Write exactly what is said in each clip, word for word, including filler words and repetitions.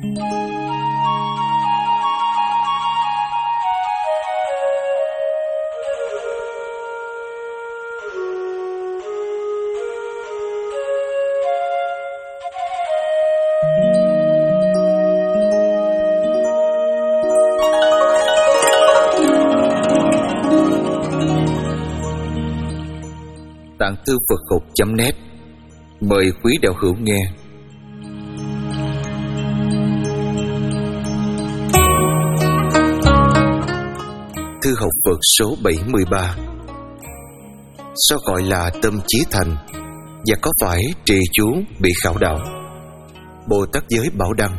Tạng thư Phật học chấm net mời quý đạo hữu nghe. Thư học Phật số bảy mươi ba. Sao gọi là tâm chí thành, và có phải trì chú bị khảo đạo? Bồ Tát Giới Bảo Đăng.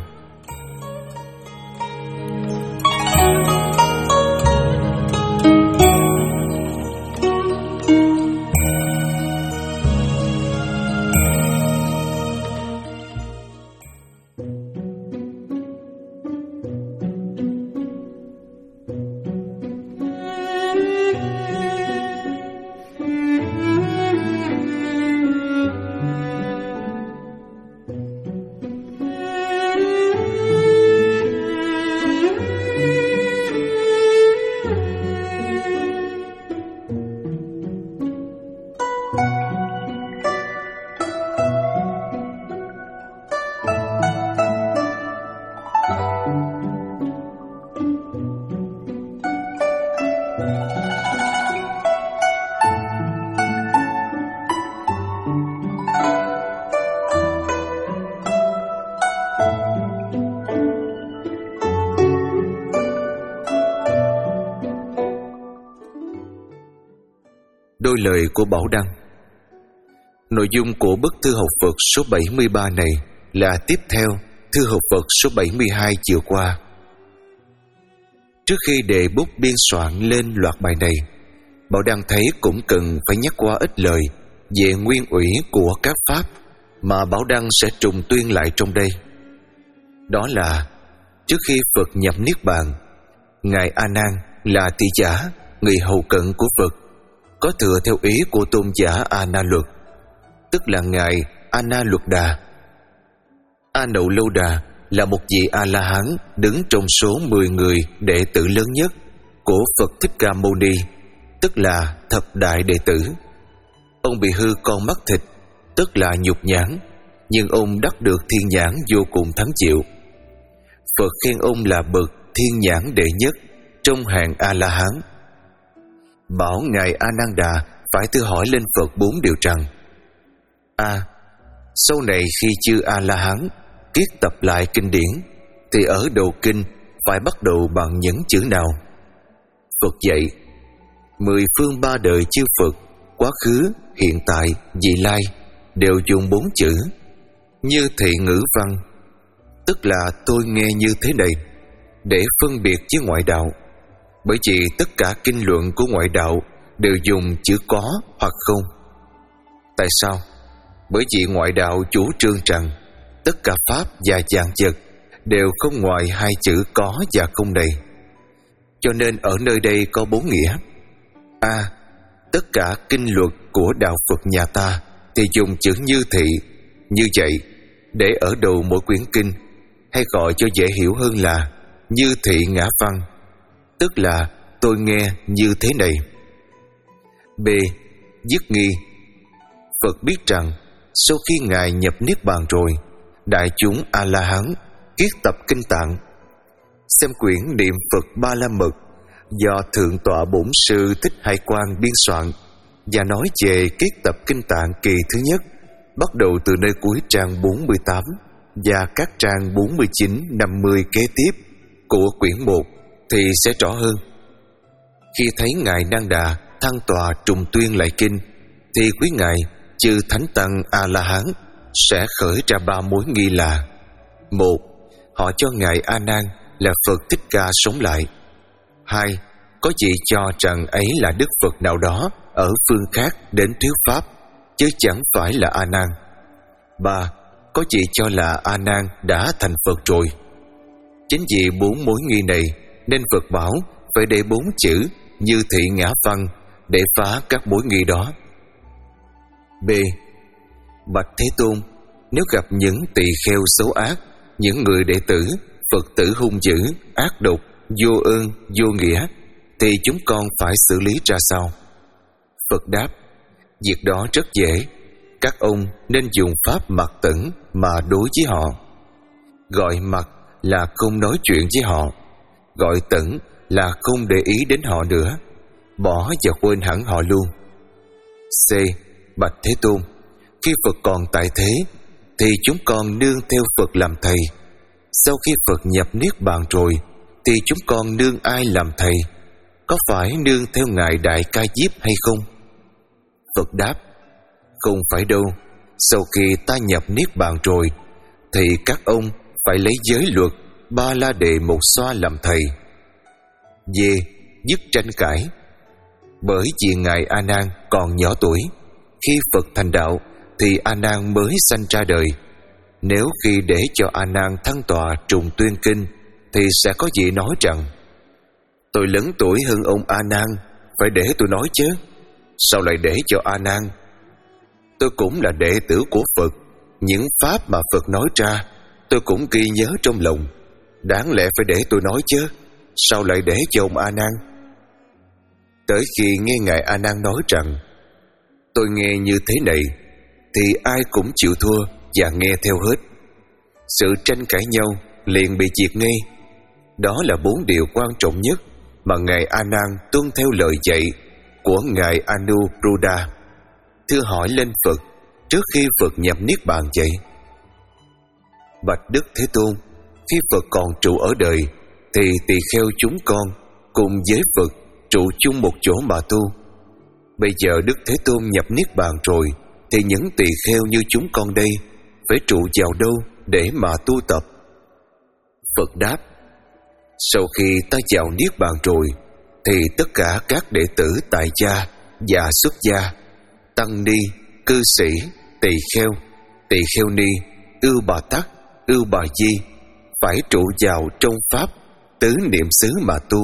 Đôi lời của Bảo Đăng. Nội dung của bức thư học Phật số bảy mươi ba này là tiếp theo thư học Phật số bảy mươi hai chiều qua. Trước khi đề bút biên soạn lên loạt bài này, Bảo Đăng thấy cũng cần phải nhắc qua ít lời về nguyên ủy của các pháp mà Bảo Đăng sẽ trùng tuyên lại trong đây. Đó là trước khi Phật nhập Niết Bàn, Ngài A Nan là thị giả, người hầu cận của Phật, có thừa theo ý của tôn giả A Na Luật, tức là Ngài A Na Luật Đà. A Nậu Lâu Đà là một vị A-la-hán đứng trong số mười người đệ tử lớn nhất của Phật Thích Ca Mâu Ni, tức là thập đại đệ tử. Ông bị hư con mắt thịt, tức là nhục nhãn, nhưng ông đắc được thiên nhãn vô cùng thắng chịu. Phật khen ông là bậc thiên nhãn đệ nhất trong hàng A-la-hán, bảo Ngài A Nan Đà phải thưa hỏi lên Phật bốn điều rằng: A. Sau này khi chư A-la-hán kiết tập lại kinh điển, thì ở đầu kinh phải bắt đầu bằng những chữ nào? Phật dạy: mười phương ba đời chư Phật, quá khứ, hiện tại, vị lai, đều dùng bốn chữ như thị ngữ văn, tức là tôi nghe như thế này, để phân biệt với ngoại đạo. Bởi vì tất cả kinh luận của ngoại đạo đều dùng chữ có hoặc không. Tại sao? Bởi vì ngoại đạo chủ trương rằng tất cả pháp và vạn vật đều không ngoài hai chữ có và không này. Cho nên ở nơi đây có bốn nghĩa. A. Tất cả kinh luật của đạo Phật nhà ta thì dùng chữ như thị, như vậy, để ở đầu mỗi quyển kinh, hay gọi cho dễ hiểu hơn là như thị ngã văn, tức là tôi nghe như thế này. B. Dứt nghi. Phật biết rằng sau khi Ngài nhập Niết Bàn rồi, đại chúng A-la-hán kiết tập kinh tạng, xem quyển niệm Phật Ba La Mật do Thượng tọa Bổn Sư Thích Hải Quang biên soạn, và nói về kiết tập kinh tạng kỳ thứ nhất, bắt đầu từ nơi cuối trang bốn mươi tám và các trang bốn mươi chín, năm mươi kế tiếp của quyển một, thì sẽ rõ hơn. Khi thấy Ngài Nan Đà thăng tọa trùng tuyên lại kinh, thì quý ngài chư thánh tăng A-la-hán sẽ khởi ra ba mối nghi là: một, họ cho Ngài A Nan là Phật Thích Ca sống lại. Hai, có vị cho rằng ấy là Đức Phật nào đó ở phương khác đến thuyết pháp, chứ chẳng phải là A Nan. Ba, có vị cho là A Nan đã thành Phật rồi. Chính vì bốn mối nghi này nên Phật bảo phải để bốn chữ như thị ngã văn để phá các mối nghi đó. B. Bạch Thế Tôn, nếu gặp những tỳ kheo xấu ác những người đệ tử Phật tử hung dữ, ác độc, vô ơn, vô nghĩa, thì chúng con phải xử lý ra sao? Phật đáp: việc đó rất dễ. Các ông nên dùng pháp mặc tửng mà đối với họ. Gọi mặc là không nói chuyện với họ, gọi tửng là không để ý đến họ nữa, bỏ và quên hẳn họ luôn. C. Bạch Thế Tôn, khi Phật còn tại thế thì chúng con nương theo Phật làm thầy. Sau khi Phật nhập niết bàn rồi thì chúng con nương ai làm thầy? Có phải nương theo Ngài Đại Ca Diếp hay không? Phật đáp: không phải đâu. Sau khi ta nhập niết bàn rồi thì các ông phải lấy giới luật Ba La Đề Một Xoa làm thầy. D. Dứt tranh cãi. Bởi vì Ngài A Nan còn nhỏ tuổi, khi Phật thành đạo thì A Nan mới sanh ra đời. Nếu khi để cho A Nan thăng tọa trùng tuyên kinh thì sẽ có vị nói rằng: tôi lớn tuổi hơn ông A Nan, phải để tôi nói chứ. Sao lại để cho A Nan? Tôi cũng là đệ tử của Phật, những pháp mà Phật nói ra tôi cũng ghi nhớ trong lòng, đáng lẽ phải để tôi nói chứ. Sao lại để cho ông A Nan? Tới khi nghe Ngài A Nan nói rằng: tôi nghe như thế này, thì ai cũng chịu thua và nghe theo hết. Sự tranh cãi nhau liền bị diệt ngay. Đó là bốn điều quan trọng nhất mà Ngài A Nan tuân theo lời dạy của Ngài Anuruddha, thưa hỏi lên Phật trước khi Phật nhập niết bàn vậy. Bạch Đức Thế Tôn, khi Phật còn trụ ở đời thì tỳ kheo chúng con cùng với Phật trụ chung một chỗ mà tu. Bây giờ Đức Thế Tôn nhập niết bàn rồi thì những tỳ kheo như chúng con đây phải trụ vào đâu để mà tu tập? Phật đáp: sau khi ta vào niết bàn rồi thì tất cả các đệ tử tại gia và xuất gia, tăng ni, cư sĩ, tỳ kheo, tỳ kheo ni, ưu bà tắc, ưu bà di phải trụ vào trong pháp tứ niệm xứ mà tu.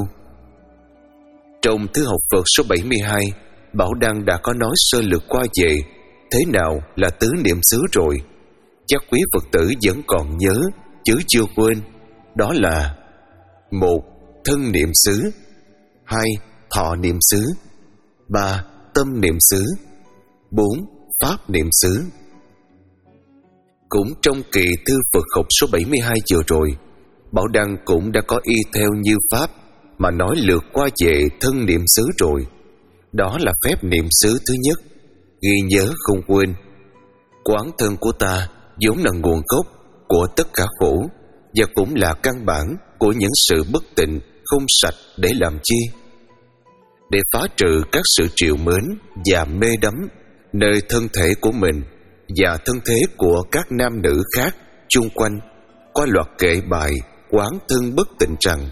Trong Thư học Phật số bảy mươi hai, Bảo Đăng đã có nói sơ lược qua về thế nào là tứ niệm xứ rồi. Chắc quý Phật tử vẫn còn nhớ chứ chưa quên. Đó là: một. Thân niệm xứ. Hai. Thọ niệm xứ. Ba. Tâm niệm xứ. Bốn. Pháp niệm xứ. Cũng trong kỳ Thư Phật học số bảy mươi hai vừa rồi, Bảo Đăng cũng đã có y theo như pháp mà nói lược qua về thân niệm xứ rồi. Đó là phép niệm xứ thứ nhất, ghi nhớ không quên. Quán thân của ta vốn là nguồn gốc của tất cả khổ, và cũng là căn bản của những sự bất tịnh không sạch để làm chi? Để phá trừ các sự trìu mến và mê đắm nơi thân thể của mình và thân thế của các nam nữ khác chung quanh, qua loạt kệ bài quán thân bất tịnh rằng: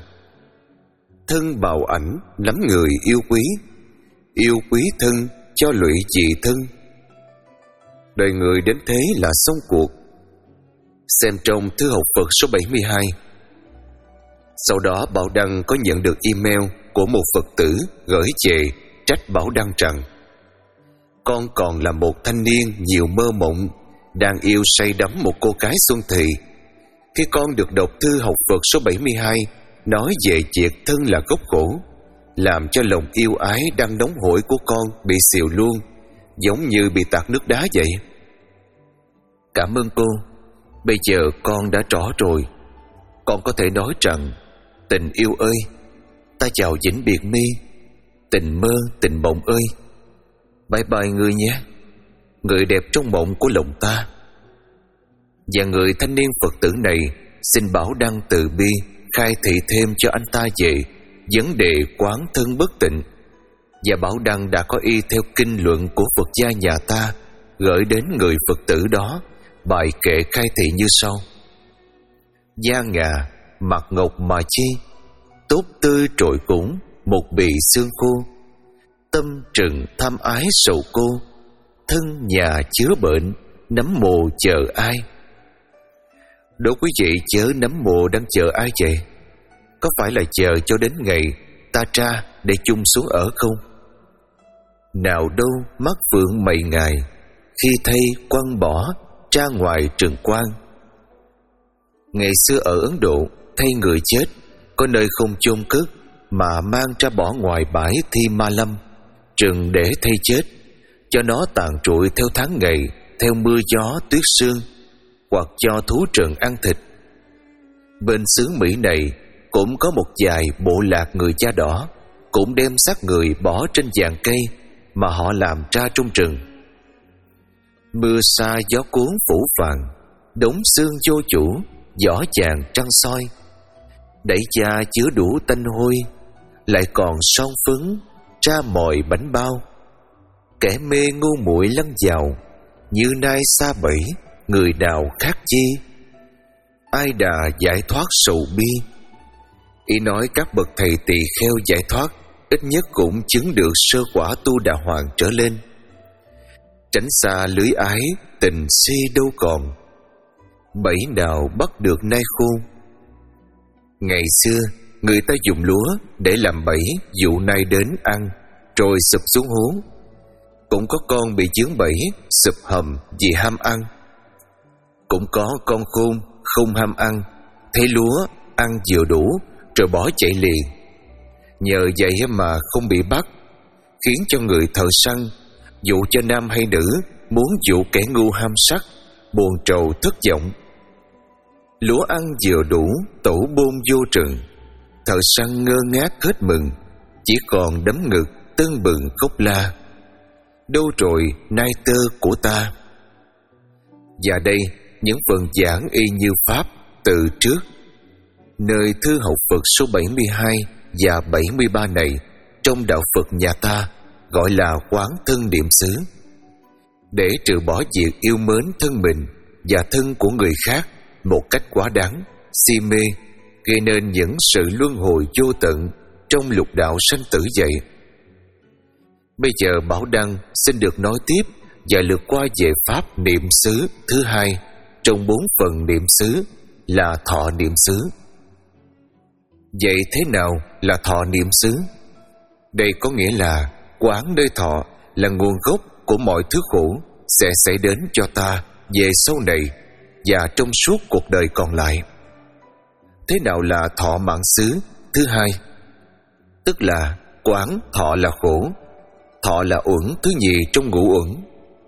thân bào ảnh lắm người yêu quý, yêu quý thân cho lụy dị thân. Đời người đến thế là xong cuộc. Xem trong Thư học Phật số bảy mươi hai. Sau đó Bảo Đăng có nhận được email của một Phật tử gửi về trách Bảo Đăng rằng: con còn là một thanh niên nhiều mơ mộng, đang yêu say đắm một cô gái xuân thì. Khi con được đọc Thư học Phật số bảy mươi hai nói về việc thân là gốc khổ, làm cho lòng yêu ái đang nóng hổi của con bị xìu luôn, giống như bị tạt nước đá vậy. Cảm ơn cô. Bây giờ con đã rõ rồi. Con có thể nói rằng: tình yêu ơi, ta chào vĩnh biệt mi. Tình mơ, tình mộng ơi, bye bye người nhé, người đẹp trong mộng của lòng ta. Và người thanh niên Phật tử này xin Bảo Đăng từ bi khai thị thêm cho anh ta về vấn đề quán thân bất tịnh. Và Bảo Đăng đã có y theo kinh luận của Phật gia nhà ta gửi đến người Phật tử đó bài kệ khai thị như sau: da ngà mặt ngọc mà chi, tốt tươi trội cũng một bì xương khô. Tâm trừng tham ái sầu cô, thân nhà chứa bệnh nấm mồ chờ ai. Đố quý vị chớ nấm mồ đang chờ ai vậy? Có phải là chờ cho đến ngày ta tra để chung xuống ở không? Nào đâu mắt phượng mày ngài, khi thay quăng bỏ ra ngoài trường quang. Ngày xưa ở Ấn Độ, thay người chết có nơi không chôn cất mà mang ra bỏ ngoài bãi Thi Ma Lâm, rừng để thay chết, cho nó tàn trụi theo tháng ngày, theo mưa gió tuyết sương, hoặc cho thú rừng ăn thịt. Bên xứ Mỹ này cũng có một vài bộ lạc người da đỏ, cũng đem xác người bỏ trên giàn cây mà họ làm ra trong rừng. Mưa sa gió cuốn phủ phàng, đống xương vô chủ, giỏ vàng trăng soi. Đẩy cha chứa đủ tanh hôi, lại còn son phấn ra mồi bánh bao. Kẻ mê ngu muội lăn vào, như nai xa bẫy, người nào khác chi. Ai đà giải thoát sầu bi. Ý nói các bậc thầy tỳ kheo giải thoát ít nhất cũng chứng được sơ quả tu đà hoàng trở lên. Tránh xa lưới ái, tình si đâu còn, bẫy nào bắt được nai khôn. Ngày xưa người ta dùng lúa để làm bẫy dụ nai đến ăn, rồi sụp xuống hố. Cũng có con bị chướng bẫy sụp hầm vì ham ăn. Cũng có con khôn không ham ăn, thấy lúa ăn vừa đủ rồi bỏ chạy liền. Nhờ vậy mà không bị bắt, khiến cho người thợ săn dụ cho nam hay nữ muốn dụ kẻ ngu ham sắc, buồn trầu thất vọng. Lúa ăn vừa đủ, tổ bôn vô rừng, thợ săn ngơ ngác hết mừng, chỉ còn đấm ngực tưng bừng khóc la. Đâu rồi nai tơ của ta? Và đây những phần giảng y như pháp từ trước. Nơi thư học Phật số bảy mươi hai và bảy mươi ba này trong đạo Phật nhà ta gọi là quán thân niệm xứ. Để trừ bỏ việc yêu mến thân mình và thân của người khác một cách quá đáng, si mê, gây nên những sự luân hồi vô tận trong lục đạo sanh tử vậy. Bây giờ Bảo Đăng xin được nói tiếp và lượt qua về pháp niệm xứ thứ hai trong bốn phần niệm xứ là thọ niệm xứ. Vậy thế nào là thọ niệm xứ? Đây có nghĩa là quán nơi thọ là nguồn gốc của mọi thứ khổ sẽ xảy đến cho ta về sau này và trong suốt cuộc đời còn lại. Thế nào là thọ mạng xứ thứ hai? Tức là quán thọ là khổ. Thọ là uẩn thứ nhì trong ngũ uẩn.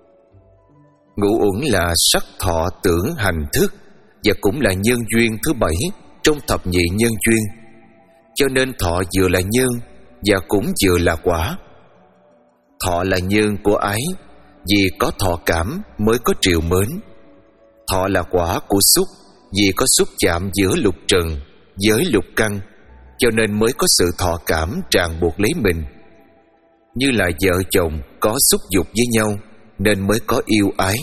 Ngũ uẩn là sắc thọ tưởng hành thức, và cũng là nhân duyên thứ bảy trong thập nhị nhân duyên. Cho nên thọ vừa là nhân và cũng vừa là quả. Thọ là nhân của ái, vì có thọ cảm mới có trìu mến. Thọ là quả của xúc, vì có xúc chạm giữa lục trần với lục căn, cho nên mới có sự thọ cảm ràng buộc lấy mình. Như là vợ chồng có xúc dục với nhau nên mới có yêu ái.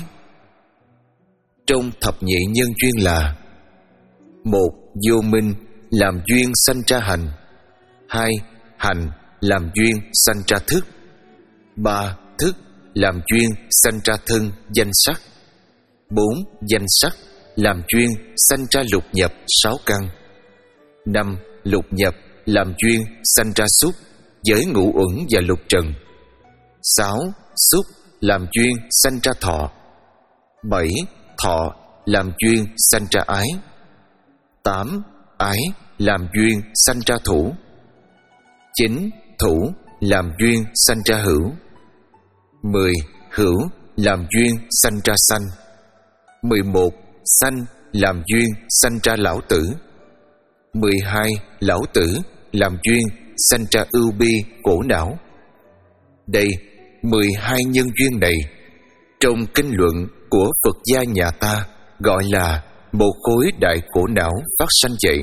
Trong thập nhị nhân duyên là: một, vô minh làm duyên sanh ra hành. Hai, hành làm duyên sanh ra thức. Ba, thức làm duyên sanh ra thân danh sắc. Bốn, danh sắc làm duyên sanh ra lục nhập sáu căn. Năm, lục nhập làm duyên sanh ra xúc với ngũ uẩn và lục trần. Sáu, xúc làm duyên sanh ra thọ. Bảy, thọ làm duyên sanh ra ái. Tám, ái làm duyên sanh ra thủ. Chín, thủ làm duyên sanh ra hữu. Mười, hữu làm duyên sanh ra sanh. Mười một, sanh làm duyên sanh ra lão tử. Mười hai, lão tử làm duyên sanh ra ưu bi khổ não. Đây, mười hai nhân duyên này trong kinh luận của Phật gia nhà ta gọi là một khối đại khổ não phát sanh vậy.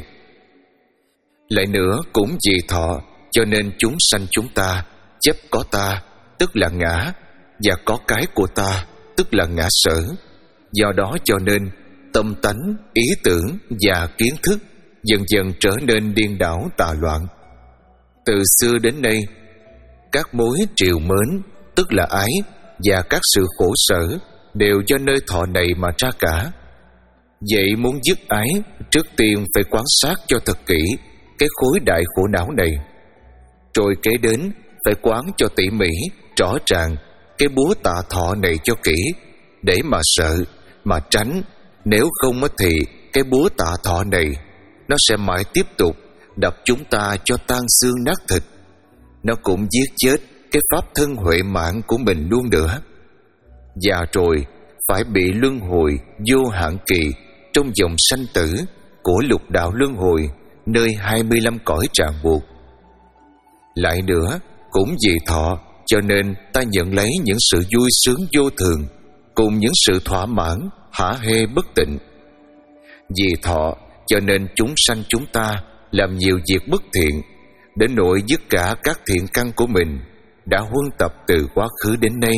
Lại nữa cũng vì thọ cho nên chúng sanh chúng ta chấp có ta tức là ngã, và có cái của ta tức là ngã sở. Do đó cho nên tâm tánh, ý tưởng và kiến thức dần dần trở nên điên đảo tà loạn. Từ xưa đến nay, các mối triều mến tức là ái và các sự khổ sở đều do nơi thọ này mà ra cả. Vậy muốn dứt ái, trước tiên phải quan sát cho thật kỹ cái khối đại khổ não này. Rồi kế đến phải quán cho tỉ mỉ, rõ ràng cái búa tạ thọ này cho kỹ, để mà sợ, mà tránh. Nếu không thì cái búa tạ thọ này, nó sẽ mãi tiếp tục đập chúng ta cho tan xương nát thịt. Nó cũng giết chết cái pháp thân huệ mạng của mình luôn nữa. Và rồi phải bị luân hồi vô hạn kỳ trong dòng sanh tử của lục đạo luân hồi, nơi hai mươi lăm cõi ràng buộc. Lại nữa, cũng vì thọ cho nên ta nhận lấy những sự vui sướng vô thường cùng những sự thỏa mãn hả hê bất tịnh. Vì thọ cho nên chúng sanh chúng ta làm nhiều việc bất thiện, đến nỗi dứt cả các thiện căn của mình đã huân tập từ quá khứ đến nay.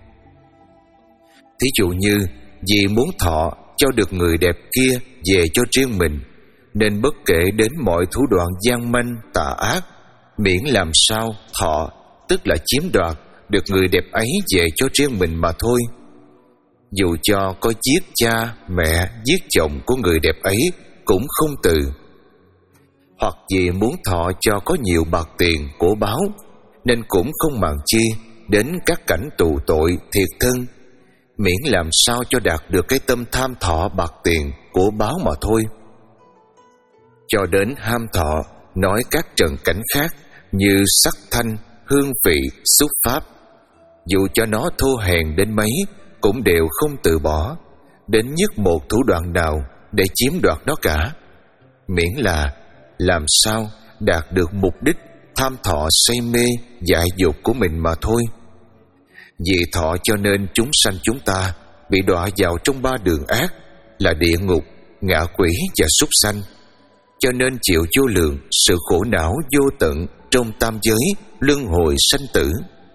Thí dụ như vì muốn thọ cho được người đẹp kia về cho riêng mình, nên bất kể đến mọi thủ đoạn gian manh tà ác, miễn làm sao thọ, tức là chiếm đoạt được người đẹp ấy về cho riêng mình mà thôi. Dù cho có giết cha, mẹ, giết chồng của người đẹp ấy cũng không từ. Hoặc vì muốn thọ cho có nhiều bạc tiền của báo, nên cũng không màng chi đến các cảnh tù tội thiệt thân, miễn làm sao cho đạt được cái tâm tham thọ bạc tiền của báo mà thôi. Cho đến ham thọ nói các trần cảnh khác như sắc thanh, hương vị, xúc pháp, dù cho nó thô hèn đến mấy cũng đều không từ bỏ đến nhất một thủ đoạn nào để chiếm đoạt nó cả, miễn là làm sao đạt được mục đích tham thọ say mê dại dục của mình mà thôi. Vì thọ cho nên chúng sanh chúng ta bị đọa vào trong ba đường ác là địa ngục, ngạ quỷ và súc sanh, cho nên chịu vô lượng sự khổ não vô tận trong tam giới luân hồi sanh tử.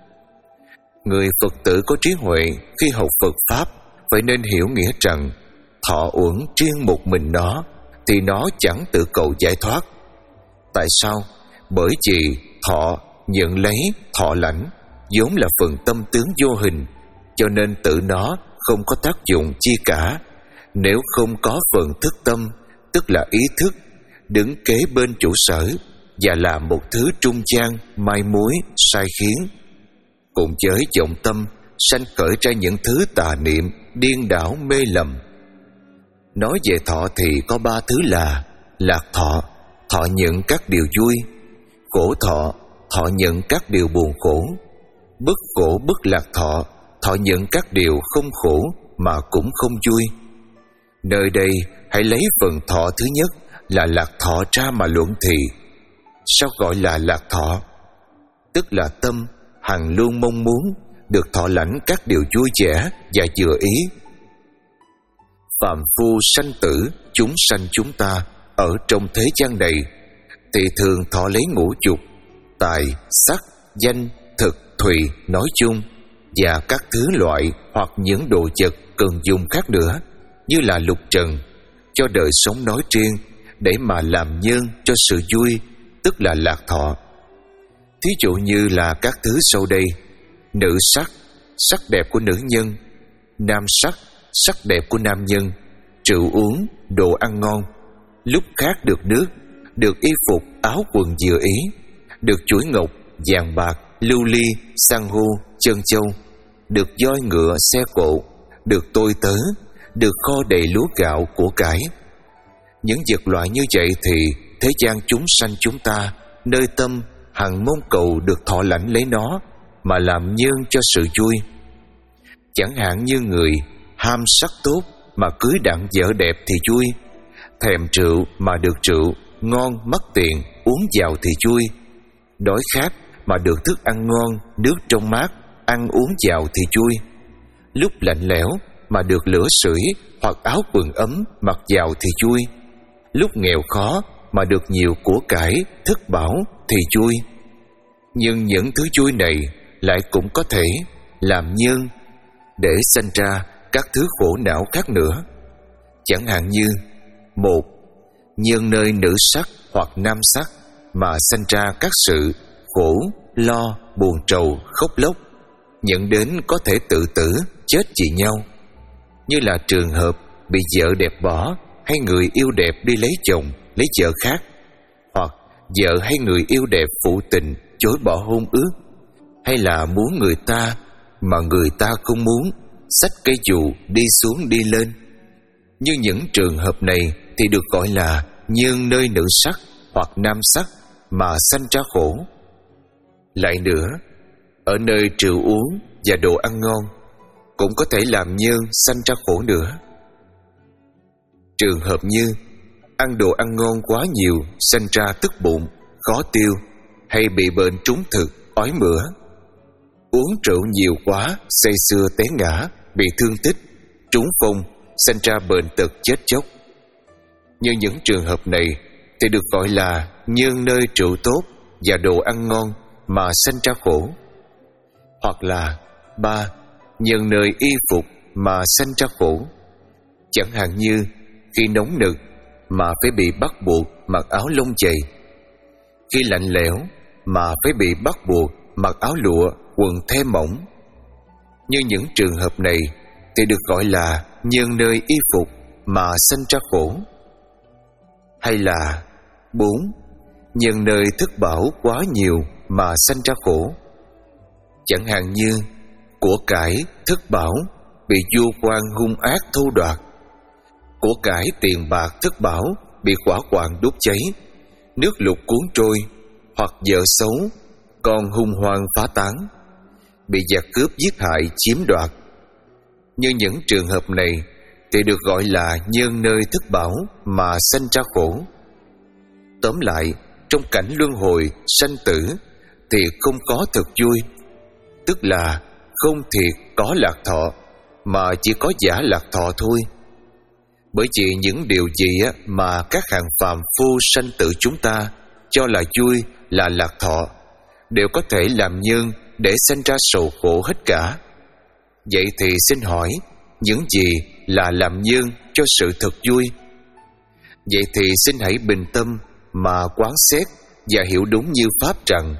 Người Phật tử có trí huệ khi học Phật Pháp phải nên hiểu nghĩa rằng thọ uẩn riêng một mình nó thì nó chẳng tự cầu giải thoát. Tại sao? Bởi vì thọ nhận lấy, thọ lãnh vốn là phần tâm tướng vô hình, cho nên tự nó không có tác dụng chi cả, nếu không có phần thức tâm, tức là ý thức, đứng kế bên chủ sở và là một thứ trung gian, mai mối, sai khiến, cùng với vọng tâm sanh khởi ra những thứ tà niệm, điên đảo, mê lầm. Nói về thọ thì có ba thứ là lạc thọ, thọ nhận các điều vui; khổ thọ, thọ nhận các điều buồn khổ; bất khổ bất lạc thọ, thọ nhận các điều không khổ mà cũng không vui. Nơi đây hãy lấy phần thọ thứ nhất là lạc thọ ra mà luận thì. Sao gọi là lạc thọ? Tức là tâm hằng luôn mong muốn được thọ lãnh các điều vui vẻ và vừa ý. Phàm phu sanh tử, chúng sanh chúng ta ở trong thế gian này thì thường thọ lấy ngũ dục, tài, sắc, danh, thực, thùy nói chung, và các thứ loại hoặc những đồ vật cần dùng khác nữa, như là lục trần, cho đời sống nói riêng, để mà làm nhân cho sự vui, tức là lạc thọ. Thí dụ như là các thứ sau đây: nữ sắc, sắc đẹp của nữ nhân; nam sắc, sắc đẹp của nam nhân; rượu uống, đồ ăn ngon; lúc khác được nước, được y phục áo quần vừa ý, được chuỗi ngọc, vàng bạc, lưu ly, san hô, chân châu, được voi ngựa xe cộ, được tôi tớ, được kho đầy lúa gạo của cải. Những vật loại như vậy thì thế gian chúng sanh chúng ta nơi tâm hằng mong cầu được thọ lãnh lấy nó mà làm nhân cho sự vui. Chẳng hạn như người ham sắc tốt mà cưới đặng vợ đẹp thì vui, thèm rượu mà được rượu ngon mắc tiền uống vào thì vui, đói khát mà được thức ăn ngon, nước trong mát ăn uống vào thì vui, lúc lạnh lẽo mà được lửa sưởi hoặc áo quần ấm mặc vào thì vui, lúc nghèo khó mà được nhiều của cải thức bảo thì vui. Nhưng những thứ vui này lại cũng có thể làm nhân để sanh ra các thứ khổ não khác nữa. Chẳng hạn như: một, nhân nơi nữ sắc hoặc nam sắc mà sanh ra các sự khổ, lo, buồn trầu, khóc lóc, dẫn đến có thể tự tử, chết vì nhau, như là trường hợp bị vợ đẹp bỏ, hay người yêu đẹp đi lấy chồng, lấy vợ khác, hoặc vợ hay người yêu đẹp phụ tình chối bỏ hôn ước, hay là muốn người ta mà người ta không muốn, xách cây dù đi xuống đi lên. Như những trường hợp này thì được gọi là nhân nơi nữ sắc hoặc nam sắc mà sanh ra khổ. Lại nữa, ở nơi rượu uống và đồ ăn ngon cũng có thể làm nhân sanh ra khổ nữa. Trường hợp như ăn đồ ăn ngon quá nhiều sanh ra tức bụng, khó tiêu, hay bị bệnh trúng thực, ói mửa. Uống rượu nhiều quá, say sưa té ngã, bị thương tích, trúng phong, sanh ra bệnh tật chết chóc. Như những trường hợp này thì được gọi là nhân nơi rượu tốt và đồ ăn ngon mà sanh ra khổ. Hoặc là ba, nhân nơi y phục mà sanh ra khổ. Chẳng hạn như khi nóng nực mà phải bị bắt buộc mặc áo lông dày, khi lạnh lẽo mà phải bị bắt buộc mặc áo lụa, quần thê mỏng. Như những trường hợp này thì được gọi là nhân nơi y phục mà sanh ra khổ. Hay là bốn, nhân nơi thức bảo quá nhiều mà sanh ra khổ. Chẳng hạn như của cải, thức bảo bị vua quan hung ác thâu đoạt, của cải tiền bạc thức bảo bị hỏa hoạn đốt cháy, nước lụt cuốn trôi, hoặc vợ xấu, con hung hoang phá tán, bị giặc cướp giết hại chiếm đoạt. Như những trường hợp này thì được gọi là nhân nơi thức bảo mà sanh ra khổ. Tóm lại, trong cảnh luân hồi sanh tử thì không có thật vui, tức là không thiệt có lạc thọ, mà chỉ có giả lạc thọ thôi. Bởi vì những điều gì mà các hạng phàm phu sanh tử chúng ta cho là vui, là lạc thọ, đều có thể làm nhân để sanh ra sầu khổ hết cả. Vậy thì xin hỏi, những gì là làm nhân cho sự thật vui? Vậy thì xin hãy bình tâm mà quán xét và hiểu đúng như Pháp rằng: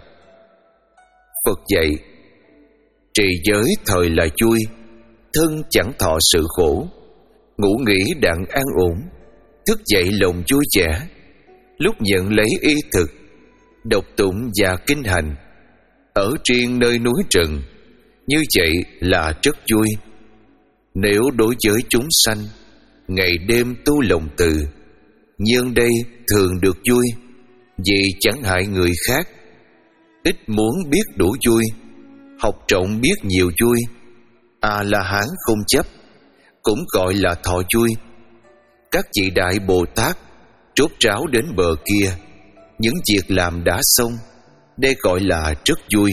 Phật dạy, trì giới thời là vui, thân chẳng thọ sự khổ, ngủ nghỉ đặng an ổn, thức dậy lòng vui vẻ, lúc nhận lấy y thực, đọc tụng và kinh hành, ở riêng nơi núi rừng, như vậy là rất vui. Nếu đối với chúng sanh, ngày đêm tu lòng từ, nhân đây thường được vui, vì chẳng hại người khác. Ít muốn biết đủ vui, học trọng biết nhiều vui. A-la-hán không chấp, cũng gọi là thọ vui. Các vị đại Bồ Tát trốt ráo đến bờ kia, những việc làm đã xong, đây gọi là rất vui.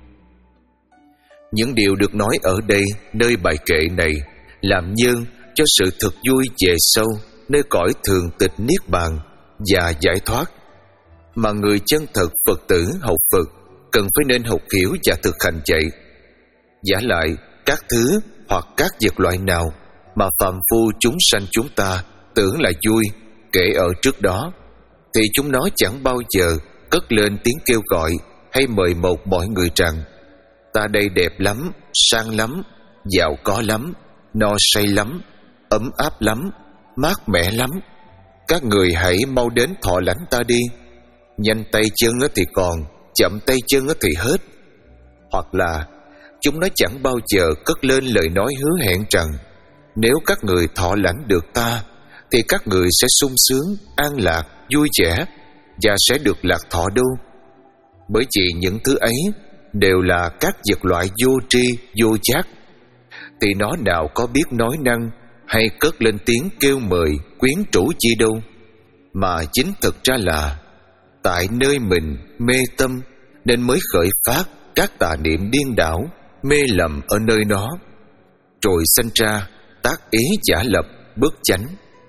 Những điều được nói ở đây, nơi bài kệ này, làm nhân cho sự thật vui về sâu nơi cõi thường tịch niết bàn và giải thoát, mà người chân thật Phật tử học Phật cần phải nên học hiểu và thực hành vậy. Giả lại, các thứ hoặc các việc loại nào mà phàm phu chúng sanh chúng ta tưởng là vui kể ở trước đó, thì chúng nó chẳng bao giờ cất lên tiếng kêu gọi hay mời mộc mọi người rằng: ta đây đẹp lắm, sang lắm, giàu có lắm, no say lắm, ấm áp lắm, mát mẻ lắm, các người hãy mau đến thọ lãnh ta đi. Nhanh tay chân thì còn, chậm tay chân thì hết. Hoặc là chúng nó chẳng bao giờ cất lên lời nói hứa hẹn rằng: nếu các người thọ lãnh được ta thì các người sẽ sung sướng, an lạc, vui vẻ và sẽ được lạc thọ đâu. Bởi vì những thứ ấy đều là các việc loại vô tri, vô giác, thì nó nào có biết nói năng hay cất lên tiếng kêu mời, quyến rũ chi đâu, mà chính thực ra là tại nơi mình mê tâm nên mới khởi phát các tà niệm điên đảo, mê lầm ở nơi nó, rồi sanh ra tác ý giả lập, bất chánh.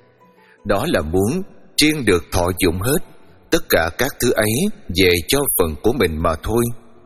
Đó là muốn riêng được thọ dụng hết tất cả các thứ ấy về cho phần của mình mà thôi.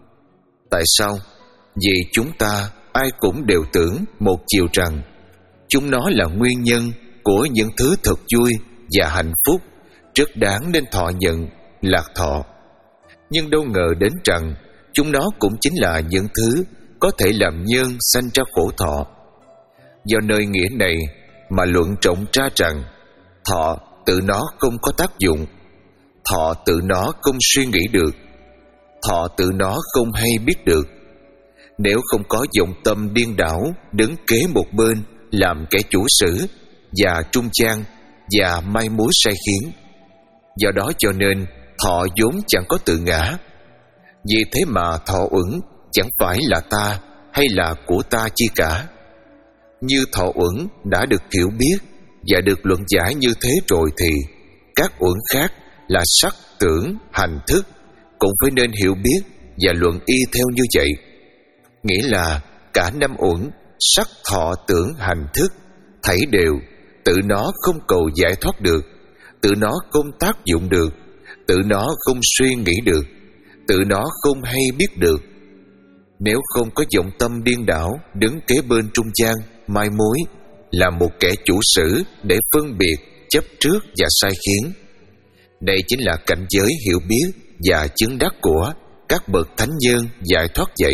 Tại sao? Vì chúng ta ai cũng đều tưởng một chiều rằng chúng nó là nguyên nhân của những thứ thật vui và hạnh phúc, rất đáng nên thọ nhận, lạc thọ. Nhưng đâu ngờ đến rằng chúng nó cũng chính là những thứ có thể làm nhân sanh ra khổ thọ. Do nơi nghĩa này mà luận trọng ra rằng thọ tự nó không có tác dụng, thọ tự nó không suy nghĩ được, thọ tự nó không hay biết được. Nếu không có vọng tâm điên đảo đứng kế một bên làm kẻ chủ sử và trung gian và mai mối sai khiến. Do đó cho nên thọ vốn chẳng có tự ngã. Vì thế mà thọ uẩn chẳng phải là ta hay là của ta chi cả. Như thọ uẩn đã được hiểu biết và được luận giải như thế rồi thì các uẩn khác là sắc, tưởng, hành, thức cũng phải nên hiểu biết và luận y theo như vậy. Nghĩa là cả năm uẩn sắc, thọ, tưởng, hành, thức thảy đều tự nó không cầu giải thoát được, tự nó không tác dụng được, tự nó không suy nghĩ được, tự nó không hay biết được. Nếu không có vọng tâm điên đảo đứng kế bên trung gian mai mối, là một kẻ chủ sử để phân biệt chấp trước và sai khiến. Đây chính là cảnh giới hiểu biết và chứng đắc của các bậc thánh nhân giải thoát vậy.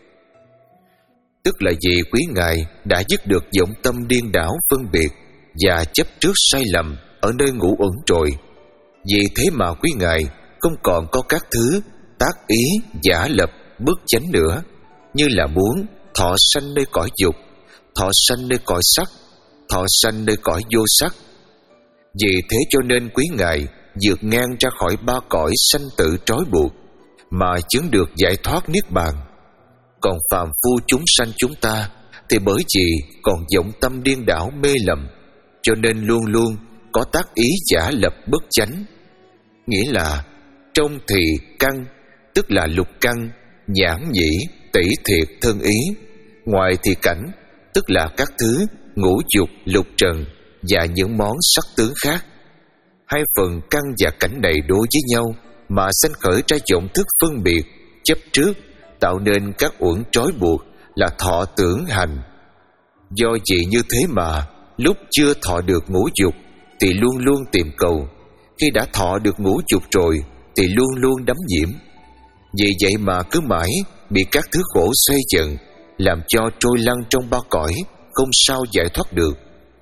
Tức là vì quý ngài đã dứt được vọng tâm điên đảo phân biệt và chấp trước sai lầm ở nơi ngũ uẩn rồi. Vì thế mà quý ngài không còn có các thứ tác ý, giả lập, bất chánh nữa, như là muốn thọ sanh nơi cõi dục, thọ sanh nơi cõi sắc, thọ sanh nơi cõi vô sắc. Vì thế cho nên quý ngài vượt ngang ra khỏi ba cõi sanh tử trói buộc mà chứng được giải thoát niết bàn. Còn phàm phu chúng sanh chúng ta thì bởi vì còn vọng tâm điên đảo mê lầm, cho nên luôn luôn có tác ý giả lập bất chánh. Nghĩa là trong thì căn, tức là lục căn, nhãn nhĩ, tỷ thiệt, thân ý. Ngoài thì cảnh, tức là các thứ ngũ dục, lục trần và những món sắc tướng khác. Hai phần căn và cảnh này đối với nhau mà sanh khởi ra vọng thức phân biệt, chấp trước, tạo nên các uẩn trói buộc là thọ, tưởng, hành. Do vậy như thế mà lúc chưa thọ được ngũ dục thì luôn luôn tìm cầu, khi đã thọ được ngũ dục rồi thì luôn luôn đắm nhiễm. Vì vậy mà cứ mãi bị các thứ khổ xoay dần, làm cho trôi lăn trong ba cõi, không sao giải thoát được.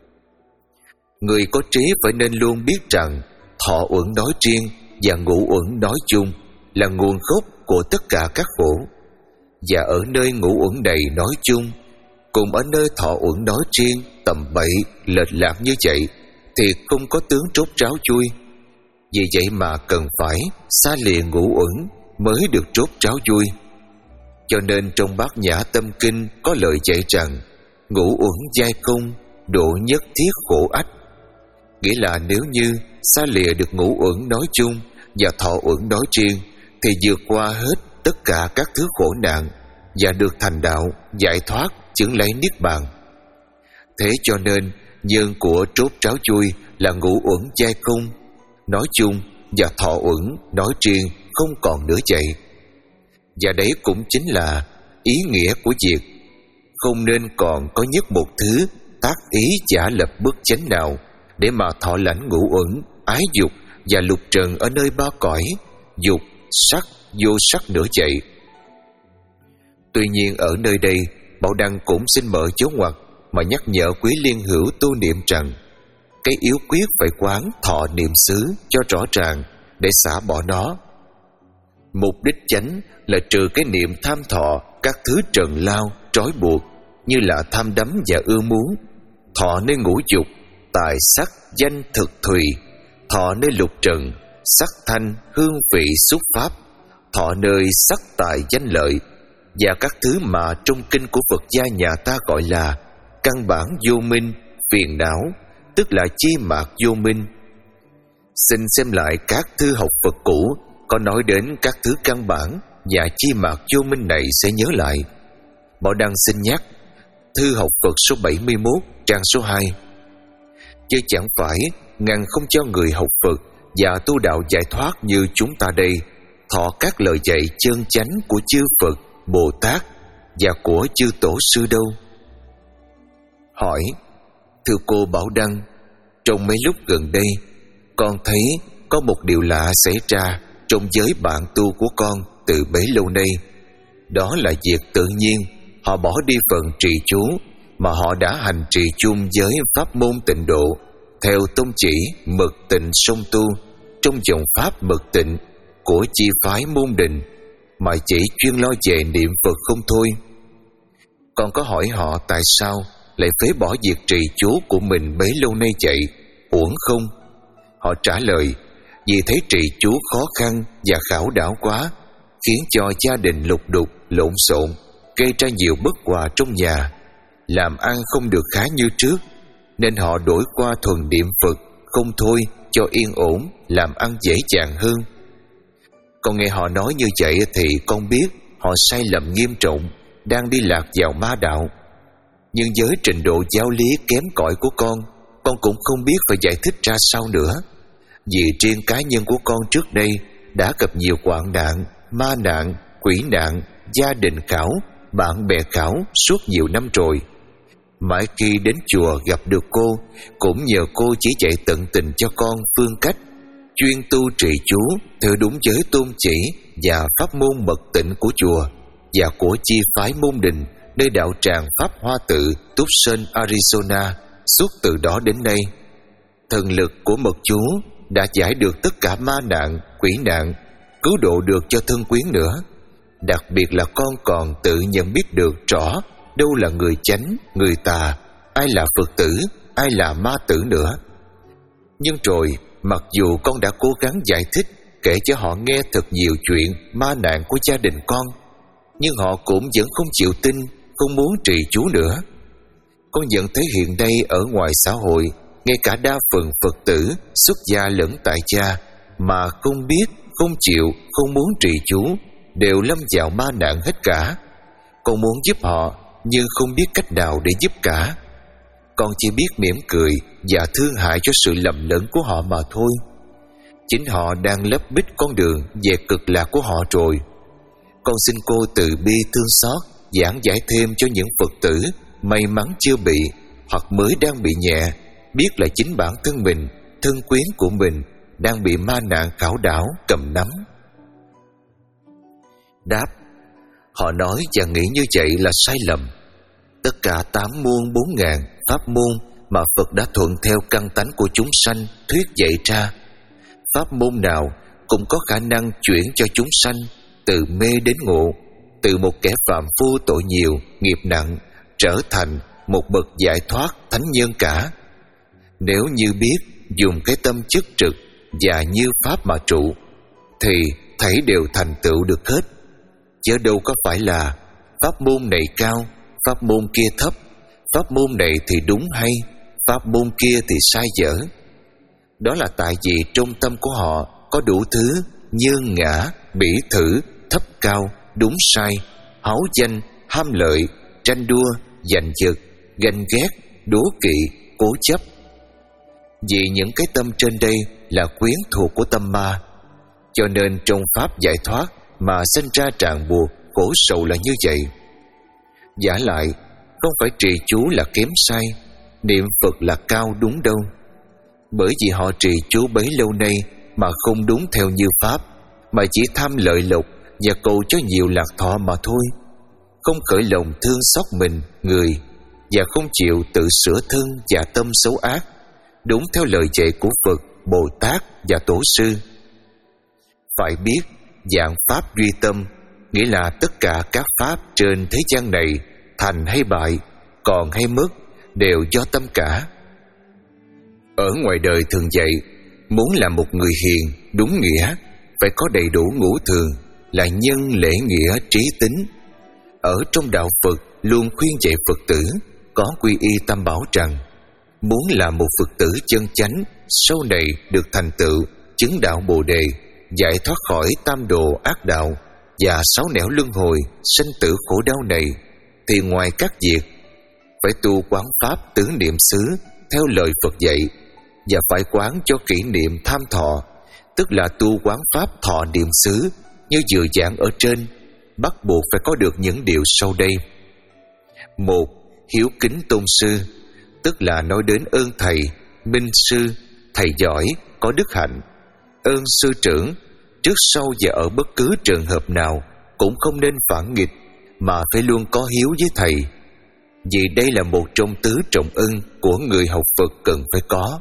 Người có trí phải nên luôn biết rằng thọ uẩn nói riêng và ngũ uẩn nói chung là nguồn gốc của tất cả các khổ. Và ở nơi ngũ uẩn này nói chung, cùng ở nơi thọ uẩn nói riêng tầm bậy, lệch lạc như vậy thì không có tướng trốt ráo chui. Vì vậy mà cần phải xa lìa ngũ uẩn mới được trốt ráo vui. Cho nên trong Bát Nhã Tâm Kinh có lời dạy rằng ngũ uẩn giai không, độ nhất thiết khổ ách. Nghĩa là nếu như xa lìa được ngũ uẩn nói chung và thọ uẩn nói riêng thì vượt qua hết tất cả các thứ khổ nạn và được thành đạo, giải thoát, chứng lấy niết bàn. Thế cho nên nhân của trốt ráo chui là ngũ uẩn giai không nói chung và thọ uẩn nói riêng không còn nữa vậy. Và đấy cũng chính là ý nghĩa của việc không nên còn có nhất một thứ tác ý giả lập bất chánh nào để mà thọ lãnh ngũ uẩn, ái dục và lục trần ở nơi ba cõi dục, sắc, vô sắc nữa vậy. Tuy nhiên ở nơi đây Bảo Đăng cũng xin mở dấu ngoặc mà nhắc nhở quý liên hữu tu niệm rằng cái yếu quyết phải quán thọ niệm xứ cho rõ ràng để xả bỏ nó. Mục đích chánh là trừ cái niệm tham thọ các thứ trần lao, trói buộc như là tham đắm và ưa muốn, thọ nơi ngũ dục, tài sắc, danh thực thùy, thọ nơi lục trần, sắc thanh, hương vị, xúc pháp, thọ nơi sắc tài danh lợi và các thứ mà trong kinh của Phật gia nhà ta gọi là căn bản vô minh, phiền não, tức là chi mạc vô minh. Xin xem lại các thư học Phật cũ có nói đến các thứ căn bản và chi mạc vô minh này sẽ nhớ lại. Bảo Đăng xin nhắc thư học Phật số bảy mươi mốt trang số hai. Chứ chẳng phải ngăn không cho người học Phật và tu đạo giải thoát như chúng ta đây thọ các lời dạy chân chánh của chư Phật, Bồ Tát và của chư Tổ sư đâu. Hỏi: thưa cô Bảo Đăng, trong mấy lúc gần đây con thấy có một điều lạ xảy ra trong giới bạn tu của con từ bấy lâu nay. Đó là việc tự nhiên họ bỏ đi phần trì chú mà họ đã hành trì chung với pháp môn tịnh độ theo tông chỉ mật tịnh song tu trong dòng pháp mật tịnh của chi phái môn đình, mà chỉ chuyên lo về niệm Phật không thôi. Con có hỏi họ tại sao lại phế bỏ việc trì chú của mình bấy lâu nay vậy, uổng không? Họ trả lời: vì thấy trì chú khó khăn và khảo đảo quá, khiến cho gia đình lục đục lộn xộn, gây ra nhiều bất hòa trong nhà, làm ăn không được khá như trước, nên họ đổi qua thuần niệm Phật không thôi, cho yên ổn, làm ăn dễ dàng hơn. Con nghe họ nói như vậy thì con biết họ sai lầm nghiêm trọng, đang đi lạc vào ma đạo. Nhưng với trình độ giáo lý kém cỏi của con, con cũng không biết phải giải thích ra sao nữa. Vì riêng cá nhân của con trước đây đã gặp nhiều hoạn nạn, ma nạn, quỷ nạn, gia đình khảo, bạn bè khảo suốt nhiều năm rồi. Mãi khi đến chùa gặp được cô, cũng nhờ cô chỉ dạy tận tình cho con phương cách chuyên tu trì chú theo đúng giới tôn chỉ và pháp môn mật tịnh của chùa và của chi phái môn đình nơi đạo tràng Pháp Hoa Tự Tucson, Arizona. Suốt từ đó đến nay, thần lực của mật chú đã giải được tất cả ma nạn, quỷ nạn, cứu độ được cho thân quyến nữa. Đặc biệt là con còn tự nhận biết được rõ đâu là người chánh, người tà, ai là Phật tử, ai là ma tử nữa. Nhưng rồi, mặc dù con đã cố gắng giải thích, kể cho họ nghe thật nhiều chuyện ma nạn của gia đình con, nhưng họ cũng vẫn không chịu tin, không muốn trì chú nữa. Con nhận thấy hiện nay ở ngoài xã hội, ngay cả đa phần Phật tử, xuất gia lẫn tại gia, mà không biết, không chịu, không muốn trì chú, đều lâm vào ma nạn hết cả. Con muốn giúp họ, nhưng không biết cách nào để giúp cả. Con chỉ biết mỉm cười và thương hại cho sự lầm lẫn của họ mà thôi. Chính họ đang lấp bít con đường về cực lạc của họ rồi. Con xin cô từ bi thương xót, giảng giải thêm cho những Phật tử may mắn chưa bị hoặc mới đang bị nhẹ, biết là chính bản thân mình, thân quyến của mình đang bị ma nạn khảo đảo cầm nắm. Đáp: họ nói và nghĩ như vậy là sai lầm. Tất cả tám muôn bốn ngàn pháp môn mà Phật đã thuận theo căn tánh của chúng sanh thuyết dạy ra, pháp môn nào cũng có khả năng chuyển cho chúng sanh từ mê đến ngộ, từ một kẻ phạm phu tội nhiều, nghiệp nặng trở thành một bậc giải thoát thánh nhân cả. Nếu như biết dùng cái tâm chức trực và như pháp mà trụ, thì thảy đều thành tựu được hết. Chứ đâu có phải là pháp môn này cao, pháp môn kia thấp, pháp môn này thì đúng hay, pháp môn kia thì sai dở. Đó là tại vì trong tâm của họ có đủ thứ nhân ngã, bỉ thử, thấp cao, đúng sai, háu danh, ham lợi, tranh đua, giành giật, ganh ghét, đố kỵ, cố chấp. Vì những cái tâm trên đây là quyến thuộc của tâm ma, cho nên trong pháp giải thoát mà sinh ra ràng buộc, khổ sầu là như vậy. Giả lại, không phải trì chú là kém sai, niệm Phật là cao đúng đâu. Bởi vì họ trì chú bấy lâu nay mà không đúng theo như pháp, mà chỉ tham lợi lộc và cầu cho nhiều lạc thọ mà thôi, không khởi lòng thương xót mình, người, và không chịu tự sửa thân và tâm xấu ác, đúng theo lời dạy của Phật, Bồ Tát và Tổ sư. Phải biết, dạng pháp duy tâm, nghĩa là tất cả các pháp trên thế gian này, thành hay bại, còn hay mất, đều do tâm cả. Ở ngoài đời thường dạy, muốn làm một người hiền, đúng nghĩa, phải có đầy đủ ngũ thường, là nhân, lễ, nghĩa, trí, tính. Ở trong đạo Phật luôn khuyên dạy Phật tử có quy y tam bảo rằng, muốn làm một Phật tử chân chánh, sau này được thành tựu chứng đạo Bồ Đề, giải thoát khỏi tam đồ ác đạo và sáu nẻo luân hồi sinh tử khổ đau này, thì ngoài các việc phải tu quán pháp tứ niệm xứ theo lời Phật dạy, và phải quán cho kỷ niệm tham thọ, tức là tu quán pháp thọ niệm xứ như vừa giảng ở trên, bắt buộc phải có được những điều sau đây. Một, hiếu kính tôn sư, tức là nói đến ơn thầy, minh sư, thầy giỏi, có đức hạnh. Ơn sư trưởng, trước sau và ở bất cứ trường hợp nào cũng không nên phản nghịch, mà phải luôn có hiếu với thầy, vì đây là một trong tứ trọng ân của người học Phật cần phải có.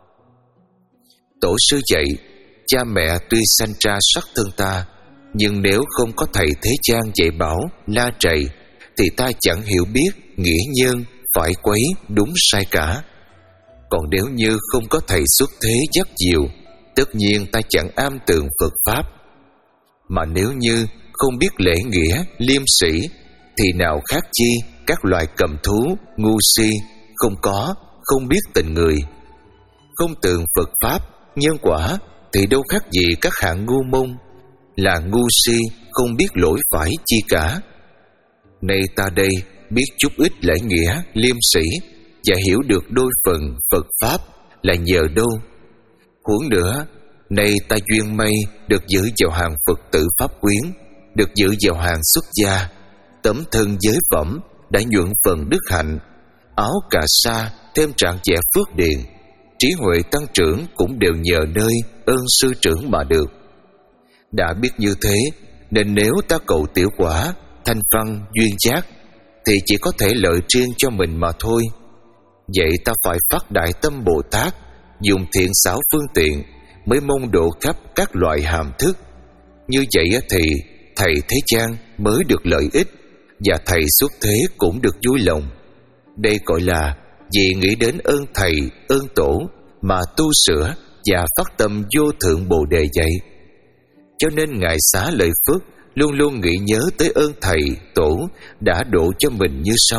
Tổ sư dạy, cha mẹ tuy sanh ra sắc thân ta, nhưng nếu không có thầy thế gian dạy bảo, la trầy, thì ta chẳng hiểu biết nghĩa nhân, phải quấy, đúng sai cả. Còn nếu như không có thầy xuất thế dắt dìu, tất nhiên ta chẳng am tường Phật Pháp. Mà nếu như không biết lễ nghĩa, liêm sĩ, thì nào khác chi các loài cầm thú, ngu si, không có, không biết tình người. Không tường Phật Pháp, nhân quả, thì đâu khác gì các hạng ngu mông, là ngu si, không biết lỗi phải chi cả. Nay ta đây biết chút ít lễ nghĩa, liêm sĩ, và hiểu được đôi phần Phật Pháp là nhờ đâu. Huống nữa, nay ta duyên may được giữ vào hàng Phật tử Pháp quyến, được giữ vào hàng xuất gia, tấm thân giới phẩm đã nhuận phần đức hạnh, áo cà sa thêm trọn vẹn phước điền, trí huệ tăng trưởng cũng đều nhờ nơi ơn sư trưởng mà được. Đã biết như thế, nên nếu ta cầu tiểu quả, thanh văn, duyên giác, thì chỉ có thể lợi riêng cho mình mà thôi. Vậy ta phải phát đại tâm Bồ Tát, dùng thiện xảo phương tiện, mới mong độ khắp các loại hàm thức. Như vậy thì thầy thế gian mới được lợi ích, và thầy xuất thế cũng được vui lòng. Đây gọi là vì nghĩ đến ơn thầy, ơn tổ mà tu sửa và phát tâm vô thượng Bồ Đề vậy. Cho nên Ngài Xá Lợi Phất luôn luôn nghĩ nhớ tới ơn thầy, tổ đã độ cho mình như sau.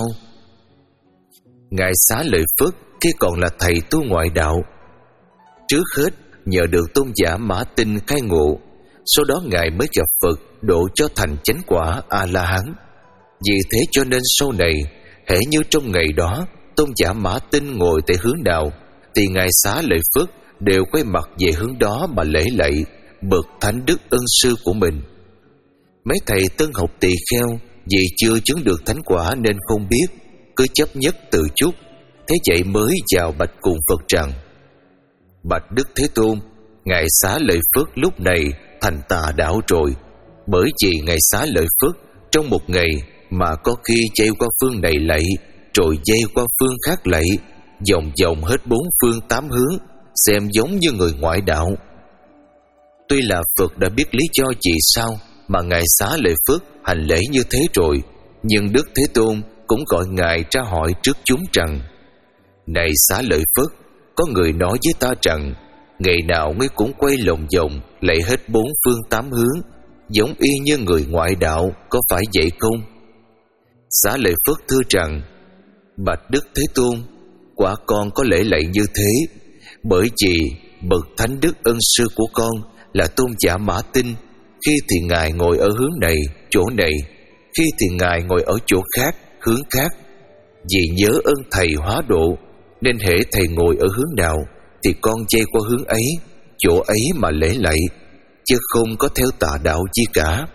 Ngài Xá Lợi Phất khi còn là thầy tu ngoại đạo, trước hết nhờ được tôn giả Mã Tinh khai ngộ, sau đó Ngài mới gặp Phật độ cho thành chánh quả A-la-hán. Vì thế cho nên sau này, hễ như trong ngày đó tôn giả Mã Tinh ngồi tại hướng nào, thì Ngài Xá Lợi Phất đều quay mặt về hướng đó mà lễ lạy bậc thánh đức ân sư của mình. Mấy thầy tân học tỳ kheo vì chưa chứng được thánh quả nên không biết, cứ chấp nhất tự chút, thế vậy mới vào bạch cùng Phật rằng: Bạch Đức Thế Tôn, Ngài Xá Lợi Phất lúc này thành tà đạo rồi, bởi vì Ngài Xá Lợi Phất trong một ngày mà có khi dây qua phương này lạy, rồi dây qua phương khác lạy, vòng vòng hết bốn phương tám hướng, xem giống như người ngoại đạo. Tuy là Phật đã biết lý do vì sao mà Ngài Xá Lợi Phất hành lễ như thế rồi, nhưng Đức Thế Tôn cũng gọi Ngài ra hỏi trước chúng rằng: Này Xá Lợi Phất, có người nói với ta rằng ngày nào ngươi cũng quay lòng vòng lạy hết bốn phương tám hướng, giống y như người ngoại đạo, có phải vậy không? Xá Lợi Phất thưa rằng: Bạch Đức Thế Tôn, quả con có lễ lạy như thế, bởi vì bậc thánh đức ân sư của con là tôn giả Mã Tinh, khi thì Ngài ngồi ở hướng này, chỗ này, khi thì Ngài ngồi ở chỗ khác, hướng khác. Vì nhớ ơn thầy hóa độ, nên hễ thầy ngồi ở hướng nào thì con dây qua hướng ấy, chỗ ấy mà lễ lạy, chứ không có theo tà đạo chi cả.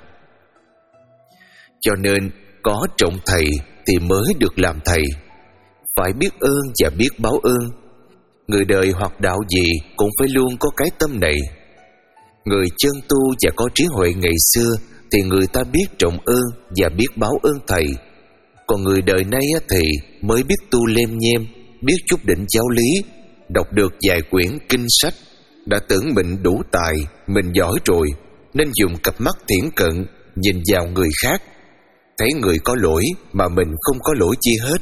Cho nên có trọng thầy thì mới được làm thầy, phải biết ơn và biết báo ơn. Người đời hoặc đạo gì cũng phải luôn có cái tâm này. Người chân tu và có trí huệ ngày xưa thì người ta biết trọng ơn và biết báo ơn thầy. Còn người đời nay thì mới biết tu lem nhem, biết chút định giáo lý, đọc được vài quyển kinh sách, đã tưởng mình đủ tài, mình giỏi rồi, nên dùng cặp mắt thiển cận nhìn vào người khác, thấy người có lỗi mà mình không có lỗi chi hết.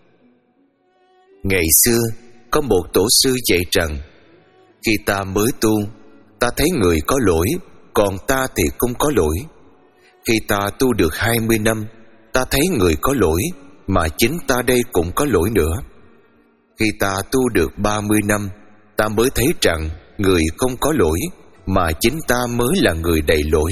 Ngày xưa có một tổ sư dạy rằng: khi ta mới tu, ta thấy người có lỗi, còn ta thì không có lỗi. Khi ta tu được hai mươi năm, ta thấy người có lỗi, mà chính ta đây cũng có lỗi nữa. Khi ta tu được ba mươi năm, ta mới thấy rằng người không có lỗi, mà chính ta mới là người đầy lỗi.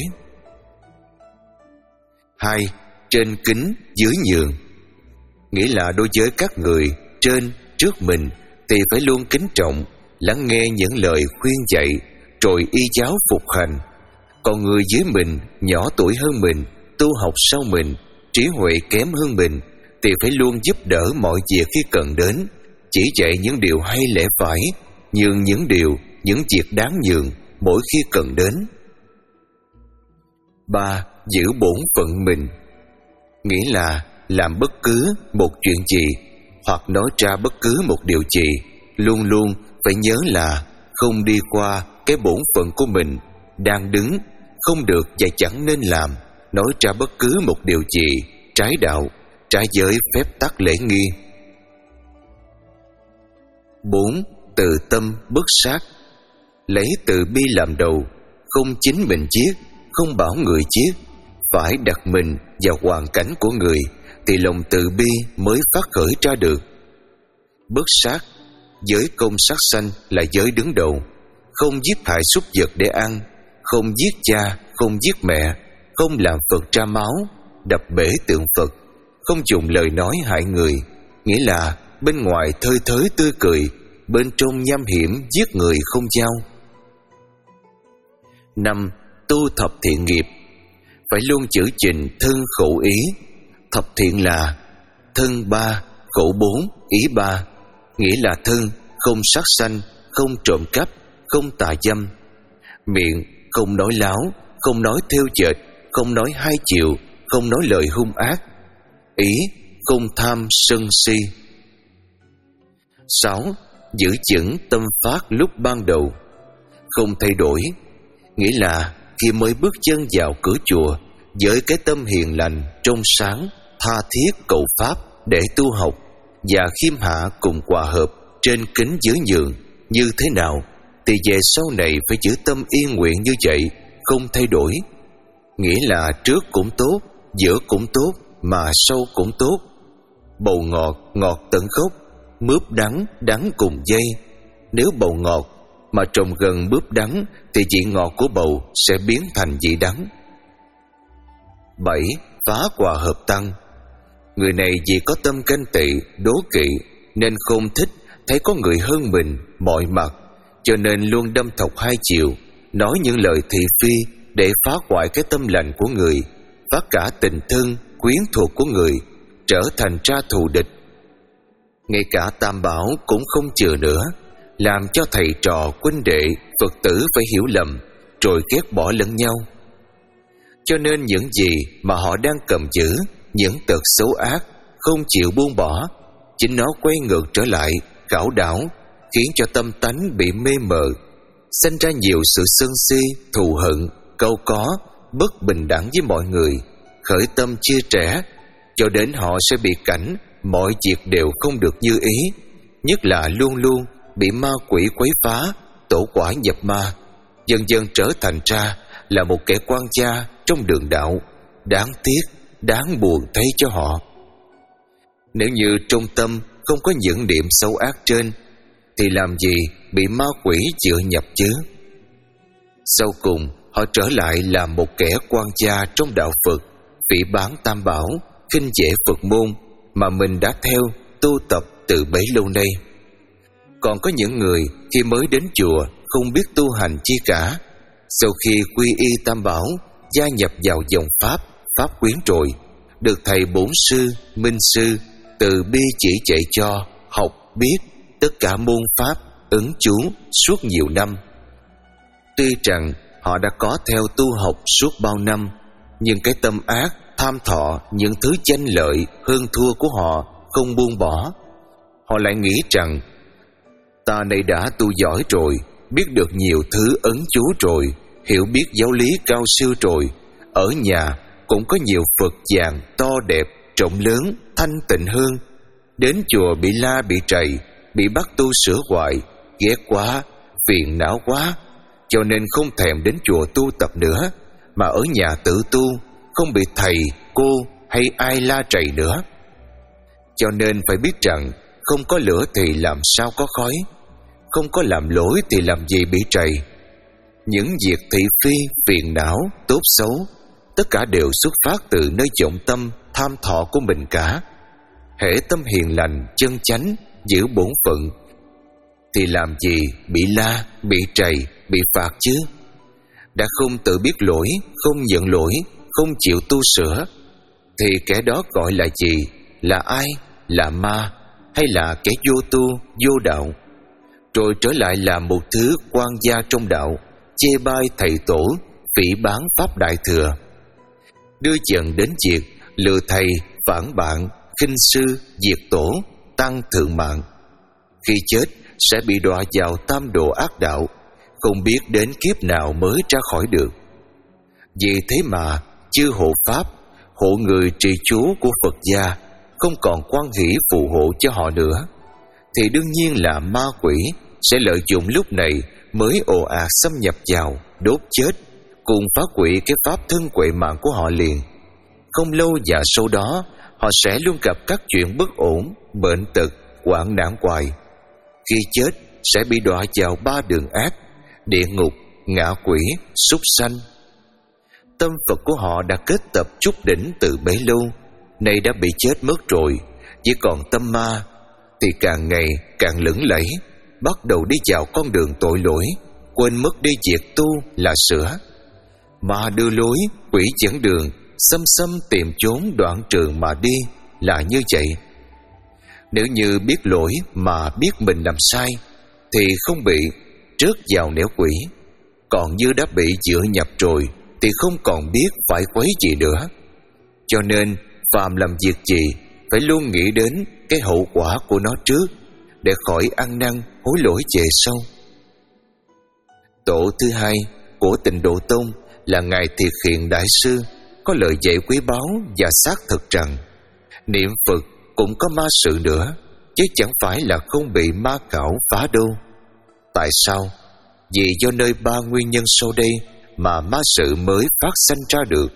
Hai, trên kính dưới nhường. Nghĩa là đối với các người trên, trước mình thì phải luôn kính trọng, lắng nghe những lời khuyên dạy, rồi y giáo phục hành. Còn người dưới mình, nhỏ tuổi hơn mình, tu học sau mình, trí huệ kém hơn mình, thì phải luôn giúp đỡ mọi việc khi cần đến, chỉ dạy những điều hay lẽ phải, nhường những điều, những việc đáng nhường mỗi khi cần đến. Ba, giữ bổn phận mình. Nghĩa là làm bất cứ một chuyện gì hoặc nói ra bất cứ một điều gì, luôn luôn phải nhớ là không đi qua cái bổn phận của mình đang đứng, không được và chẳng nên làm, nói ra bất cứ một điều gì trái đạo, trái với phép tắc lễ nghi. Bốn, từ tâm bất sát. Lấy từ bi làm đầu, không chính mình chiết, không bảo người chiết, phải đặt mình vào hoàn cảnh của người thì lòng từ bi mới phát khởi ra được. Bất sát, giới công sát sanh là giới đứng đầu, không giết hại súc vật để ăn, không giết cha, không giết mẹ, không làm Phật ra máu, đập bể tượng Phật, không dùng lời nói hại người, nghĩa là bên ngoài thơi thới tươi cười, bên trong nham hiểm giết người không giao. Năm, tu thập thiện nghiệp. Phải luôn giữ gìn thân khẩu ý. Thập thiện là thân ba, khẩu bốn, ý ba, nghĩa là thân không sát sanh, không trộm cắp, không tà dâm. Miệng không nói láo, không nói thêu dệt, không nói hai chiều, không nói lời hung ác. Ý không tham sân si. Sáu, giữ vững tâm phát lúc ban đầu. Không thay đổi, nghĩa là khi mới bước chân vào cửa chùa với cái tâm hiền lành, trong sáng, tha thiết cầu pháp để tu học, và khiêm hạ cùng hòa hợp trên kính giới nhường như thế nào, thì về sau này phải giữ tâm yên nguyện như vậy, không thay đổi. Nghĩa là trước cũng tốt, giữa cũng tốt, mà sau cũng tốt. Bầu ngọt, ngọt tận gốc, mướp đắng, đắng cùng dây. Nếu bầu ngọt mà trồng gần mướp đắng thì vị ngọt của bầu sẽ biến thành vị đắng. Bảy, phá hòa hợp tăng. Người này vì có tâm ganh tị, đố kỵ nên không thích thấy có người hơn mình mọi mặt, cho nên luôn đâm thọc hai chiều, nói những lời thị phi để phá hoại cái tâm lành của người, phá cả tình thân quyến thuộc của người, trở thành ra thù địch. Ngay cả tam bảo cũng không chừa nữa, làm cho thầy trò, huynh đệ, Phật tử phải hiểu lầm, rồi ghét bỏ lẫn nhau. Cho nên những gì mà họ đang cầm giữ, những tật xấu ác, không chịu buông bỏ, chính nó quay ngược trở lại, khảo đảo, khiến cho tâm tánh bị mê mờ, sinh ra nhiều sự sân si, thù hận, cau có, bất bình đẳng với mọi người, khởi tâm chia rẽ, cho đến họ sẽ bị cảnh mọi việc đều không được như ý, nhất là luôn luôn bị ma quỷ quấy phá, tổ quả nhập ma, dần dần trở thành ra là một kẻ quan gia trong đường đạo. Đáng tiếc, đáng buồn thay cho họ. Nếu như trong tâm không có những niệm xấu ác trên, thì làm gì bị ma quỷ dựa nhập chứ? Sau cùng họ trở lại là một kẻ quan gia trong đạo Phật, phỉ báng tam bảo, khinh dễ Phật môn mà mình đã theo tu tập từ bấy lâu nay. Còn có những người khi mới đến chùa không biết tu hành chi cả, sau khi quy y tam bảo, gia nhập vào dòng pháp, pháp quyến rồi, được thầy bổn sư, minh sư từ bi chỉ dạy cho, học biết tất cả môn pháp, ứng chú suốt nhiều năm. Tuy rằng họ đã có theo tu học suốt bao năm, nhưng cái tâm ác, tham thọ những thứ danh lợi hơn thua của họ không buông bỏ. Họ lại nghĩ rằng ta này đã tu giỏi rồi, biết được nhiều thứ ấn chú rồi, hiểu biết giáo lý cao siêu rồi, ở nhà cũng có nhiều Phật vàng to đẹp, rộng lớn, thanh tịnh hơn. Đến chùa bị la bị trầy, bị bắt tu sửa hoài, ghét quá, phiền não quá, cho nên không thèm đến chùa tu tập nữa, mà ở nhà tự tu, không bị thầy, cô hay ai la trầy nữa. Cho nên phải biết rằng không có lửa thì làm sao có khói, không có làm lỗi thì làm gì bị trầy. Những việc thị phi, phiền não, tốt xấu, tất cả đều xuất phát từ nơi vọng tâm, tham thọ của mình cả. Hễ tâm hiền lành, chân chánh, giữ bổn phận, thì làm gì bị la, bị trầy, bị phạt chứ? Đã không tự biết lỗi, không nhận lỗi, không chịu tu sửa, thì kẻ đó gọi là gì? Là ai? Là ma, hay là kẻ vô tu, vô đạo? Rồi trở lại là một thứ quan gia trong đạo, chê bai thầy tổ, phỉ báng pháp đại thừa, đưa dần đến việc lừa thầy, phản bạn, khinh sư, diệt tổ, tăng thượng mạng. Khi chết sẽ bị đọa vào tam độ ác đạo, không biết đến kiếp nào mới ra khỏi được. Vì thế mà chư hộ pháp, hộ người trì chú của Phật gia không còn quan hỷ phù hộ cho họ nữa. thì đương nhiên là ma quỷ sẽ lợi dụng lúc này mới ồ ạt xâm nhập vào, đốt chết cùng phá hủy cái pháp thân huệ mạng của họ liền. Không lâu và sau đó họ sẽ luôn gặp các chuyện bất ổn, bệnh tật, hoạn nạn hoài. Khi chết sẽ bị đọa vào ba đường ác: địa ngục, ngạ quỷ, súc sanh. Tâm Phật của họ đã kết tập chút đỉnh từ bấy lâu, nay đã bị chết mất rồi. Chỉ còn tâm ma thì càng ngày càng lững lẫy, bắt đầu đi vào con đường tội lỗi, quên mất đi việc tu là sửa. Ma đưa lối, quỷ dẫn đường, xăm xăm tìm chốn đoạn trường mà đi là như vậy. Nếu như biết lỗi mà biết mình làm sai thì không bị rớt vào nẻo quỷ. Còn như đã bị dựa nhập rồi thì không còn biết phải quấy gì nữa. Cho nên phàm làm việc gì phải luôn nghĩ đến cái hậu quả của nó trước, để khỏi ăn năn hối lỗi về sau. Tổ thứ hai của Tịnh Độ Tông là Ngài Thiệt Hiện Đại Sư có lời dạy quý báu và xác thực rằng niệm Phật cũng có ma sự nữa, chứ chẳng phải là không bị ma cảo phá đâu. Tại sao? Vì do nơi ba nguyên nhân sau đây mà ma sự mới phát sanh ra được.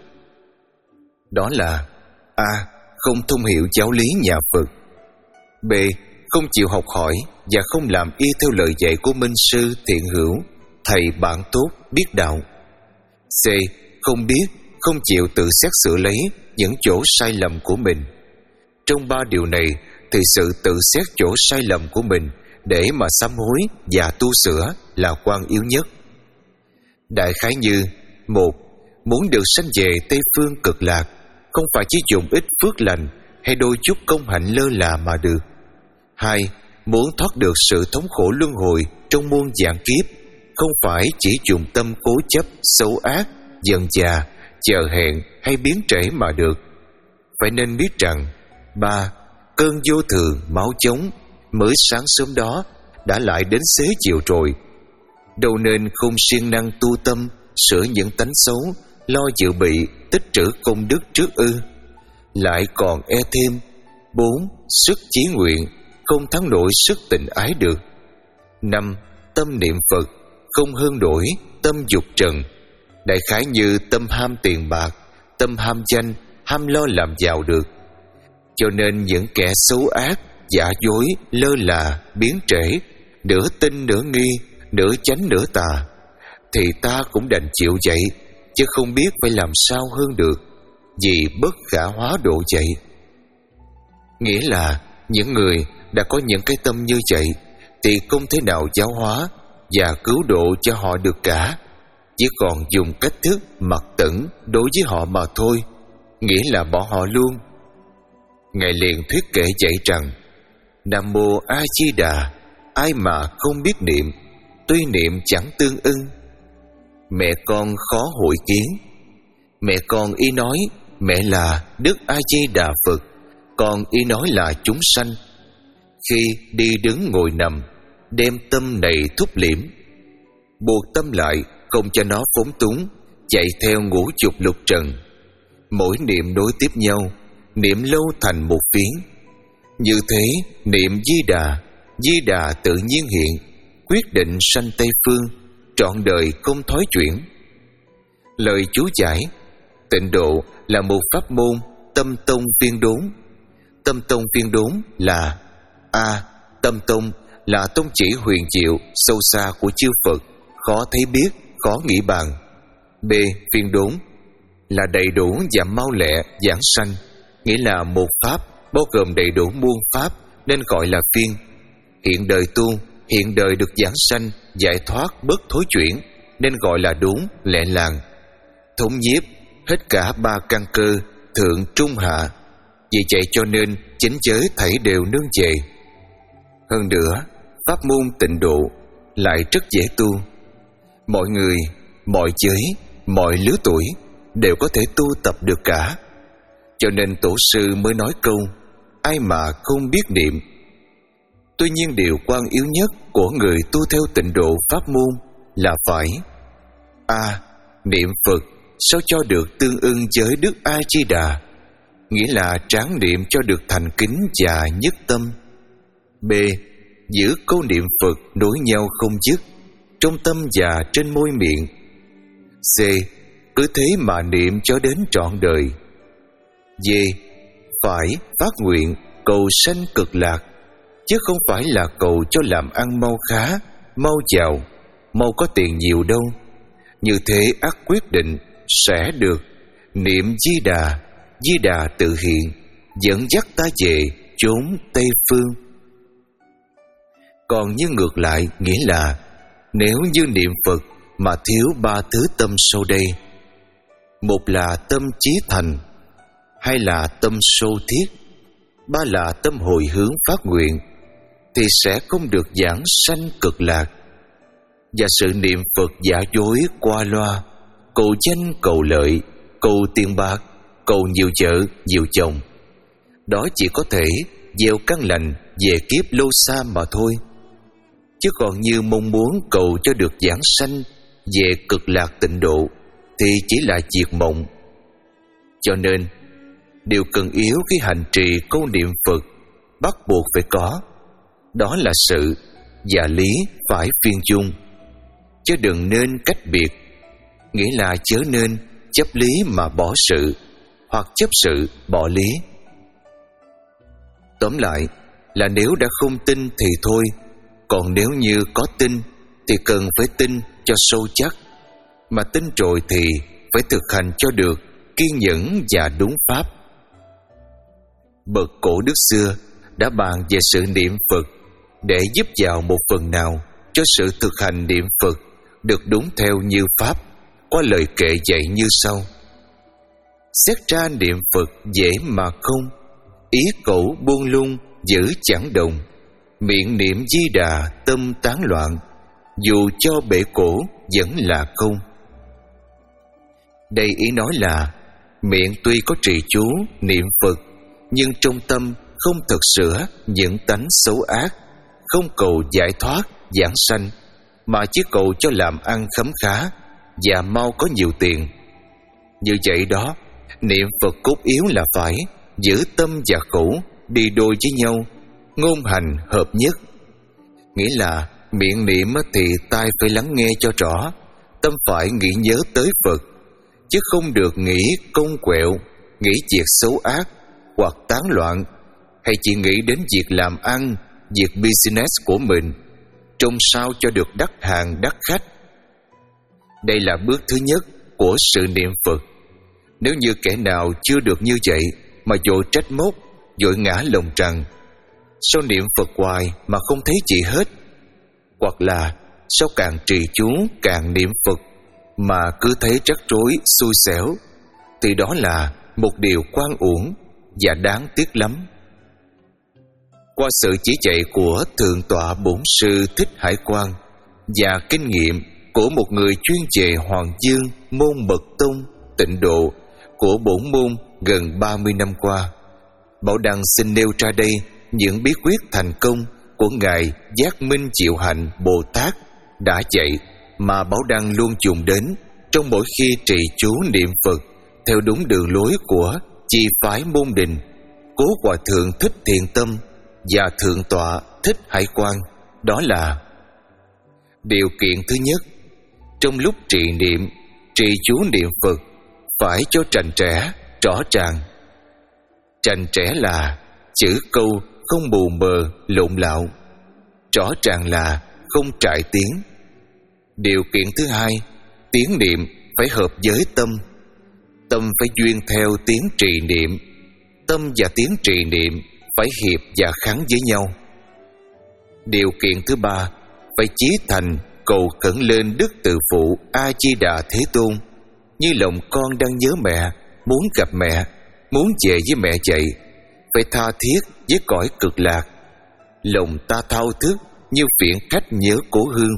Đó là: A. Không thông hiểu giáo lý nhà Phật. B. Không chịu học hỏi và không làm y theo lời dạy của minh sư thiện hữu, thầy bạn tốt biết đạo. C. Không biết, không chịu tự xét sửa lấy những chỗ sai lầm của mình. Trong ba điều này thì sự tự xét chỗ sai lầm của mình để mà sám hối và tu sửa là quan yếu nhất. Đại khái như: một. Muốn được sanh về Tây Phương Cực Lạc, không phải chỉ dùng ít phước lành hay đôi chút công hạnh lơ là mà được. Hai. Muốn thoát được sự thống khổ luân hồi trong muôn vạn kiếp, không phải chỉ dùng tâm cố chấp, xấu ác, dần dà, chờ hẹn hay biến trễ mà được. Phải nên biết rằng: ba. Cơn vô thường, máu chóng mới sáng sớm đó đã lại đến xế chiều rồi. Đâu nên không siêng năng tu tâm, sửa những tánh xấu, lo dự bị, tích trữ công đức trước ư? Lại còn e thêm: bốn. Sức chí nguyện không thắng nổi sức tình ái được. Năm. Tâm niệm Phật không hơn đổi tâm dục trần. Đại khái như tâm ham tiền bạc, tâm ham danh, ham lo làm giàu được. Cho nên những kẻ xấu ác, giả dối, lơ là, biến trễ, nửa tin nửa nghi, nửa chánh nửa tà, thì ta cũng đành chịu vậy, chứ không biết phải làm sao hơn được, vì bất khả hóa độ vậy. Nghĩa là những người đã có những cái tâm như vậy thì không thể nào giáo hóa và cứu độ cho họ được cả, chỉ còn dùng cách thức mặc tẩn đối với họ mà thôi, nghĩa là bỏ họ luôn. Ngài liền thuyết kể dạy rằng: Nam Mô A Di Đà, ai mà không biết niệm, tuy niệm chẳng tương ưng. Mẹ con khó hội kiến. Mẹ con y nói mẹ là Đức A Di Đà Phật, con y nói là chúng sanh. Khi đi đứng ngồi nằm, đem tâm này thúc liễm, buộc tâm lại, không cho nó phóng túng, chạy theo ngũ dục lục trần. Mỗi niệm nối tiếp nhau, niệm lâu thành một phiến. Như thế niệm Di Đà, Di Đà tự nhiên hiện, quyết định sanh Tây Phương, trọn đời không thói chuyển. Lời chú giải: Tịnh độ là một pháp môn tâm tông viên đốn. Tâm tông viên đốn là: A. Tâm tông là tông chỉ huyền diệu sâu xa của chư Phật, khó thấy biết, khó nghĩ bàn. B. Viên đốn là đầy đủ và mau lẹ giảng sanh, nghĩa là một pháp bao gồm đầy đủ muôn pháp nên gọi là viên. Hiện đời tu, hiện đời được giảng sanh, giải thoát bất thối chuyển nên gọi là đốn, lẹ làng. Thống nhiếp hết cả ba căn cơ thượng trung hạ, vì vậy cho nên chính giới thảy đều nương về. Hơn nữa, pháp môn tịnh độ lại rất dễ tu. Mọi người, mọi giới, mọi lứa tuổi đều có thể tu tập được cả. Cho nên tổ sư mới nói câu: ai mà không biết niệm. Tuy nhiên điều quan yếu nhất của người tu theo tịnh độ pháp môn là phải: A. Niệm Phật sao cho được tương ưng với Đức A Di Đà, nghĩa là tráng niệm cho được thành kính và nhất tâm. B. giữ câu niệm Phật nối nhau không dứt trong tâm và trên môi miệng. C. Cứ thế mà niệm cho đến trọn đời. D. Phải phát nguyện cầu sanh cực lạc, chứ không phải là cầu cho làm ăn mau khá, mau giàu, mau có tiền nhiều đâu. Như thế ắt quyết định sẽ được niệm Di Đà, Di Đà tự hiện, dẫn dắt ta về chốn Tây Phương. Còn như ngược lại, nghĩa là nếu như niệm Phật mà thiếu ba thứ tâm sau đây: một là tâm chí thành, hai là tâm sâu thiết, ba là tâm hồi hướng phát nguyện, thì sẽ không được giảng sanh cực lạc. Và sự niệm Phật giả dối qua loa, cầu danh cầu lợi, cầu tiền bạc, cầu nhiều vợ nhiều chồng, đó chỉ có thể gieo căn lành về kiếp lâu xa mà thôi. Chứ còn như mong muốn cầu cho được giảng sanh về cực lạc tịnh độ thì chỉ là việc mộng. Cho nên điều cần yếu khi hành trì câu niệm Phật bắt buộc phải có, đó là sự và lý phải phiên chung, chứ đừng nên cách biệt. Nghĩa là chớ nên chấp lý mà bỏ sự, hoặc chấp sự bỏ lý. Tóm lại là nếu đã không tin thì thôi, còn nếu như có tin thì cần phải tin cho sâu chắc, mà tin rồi thì phải thực hành cho được kiên nhẫn và đúng pháp. Bậc cổ đức xưa đã bàn về sự niệm Phật để giúp vào một phần nào cho sự thực hành niệm Phật được đúng theo như pháp, qua lời kệ dạy như sau: xét ra niệm Phật dễ mà không, ý cẩu buông lung giữ chẳng đồng, miệng niệm Di Đà tâm tán loạn, dù cho bể cổ vẫn là không. Đây ý nói là miệng tuy có trì chú niệm Phật, nhưng trong tâm không thực sửa những tánh xấu ác, không cầu giải thoát giảng sanh, mà chỉ cầu cho làm ăn khấm khá và mau có nhiều tiền. Như vậy đó, niệm Phật cốt yếu là phải giữ tâm và khẩu đi đôi với nhau, ngôn hành hợp nhất. Nghĩa là miệng niệm thì tai phải lắng nghe cho rõ, tâm phải nghĩ nhớ tới Phật, chứ không được nghĩ công quẹo, nghĩ việc xấu ác hoặc tán loạn, hay chỉ nghĩ đến việc làm ăn, việc business của mình, trông sao cho được đắc hàng đắc khách. Đây là bước thứ nhất của sự niệm Phật. Nếu như kẻ nào chưa được như vậy mà vội trách móc, vội ngã lòng rằng sao niệm Phật hoài mà không thấy gì hết, hoặc là sao càng trì chú càng niệm Phật mà cứ thấy rắc rối xui xẻo, thì đó là một điều oan uổng và đáng tiếc lắm. Qua sự chỉ dạy của Thượng tọa Bổn sư Thích Hải Quang và kinh nghiệm của một người chuyên về Hoàng Dương môn Mật Tông Tịnh Độ của bổn môn gần ba mươi năm qua, Bảo Đăng xin nêu ra đây những bí quyết thành công của Ngài Giác Minh Diệu Hạnh Bồ Tát đã dạy, mà Bảo Đăng luôn dùng đến trong mỗi khi trì chú niệm Phật theo đúng đường lối của chi phái Môn Đình, Cố Hòa Thượng Thích Thiện Tâm và Thượng tọa Thích Hải Quang. Đó là: điều kiện thứ nhất, trong lúc trì niệm, trì chú niệm Phật phải cho trành trẽ, rõ ràng. Trành trẽ là chữ câu không mù mờ, lộn lạo. Rõ ràng là không trại tiếng. Điều kiện thứ hai, tiếng niệm phải hợp với tâm. Tâm phải duyên theo tiếng trì niệm. Tâm và tiếng trì niệm phải hiệp và khắng với nhau. Điều kiện thứ ba, phải chí thành cầu khẩn lên Đức Từ Phụ A Di Đà Thế Tôn, như lòng con đang nhớ mẹ, muốn gặp mẹ, muốn về với mẹ vậy, phải tha thiết với cõi cực lạc. Lòng ta thao thức như phiện khách nhớ cố hương.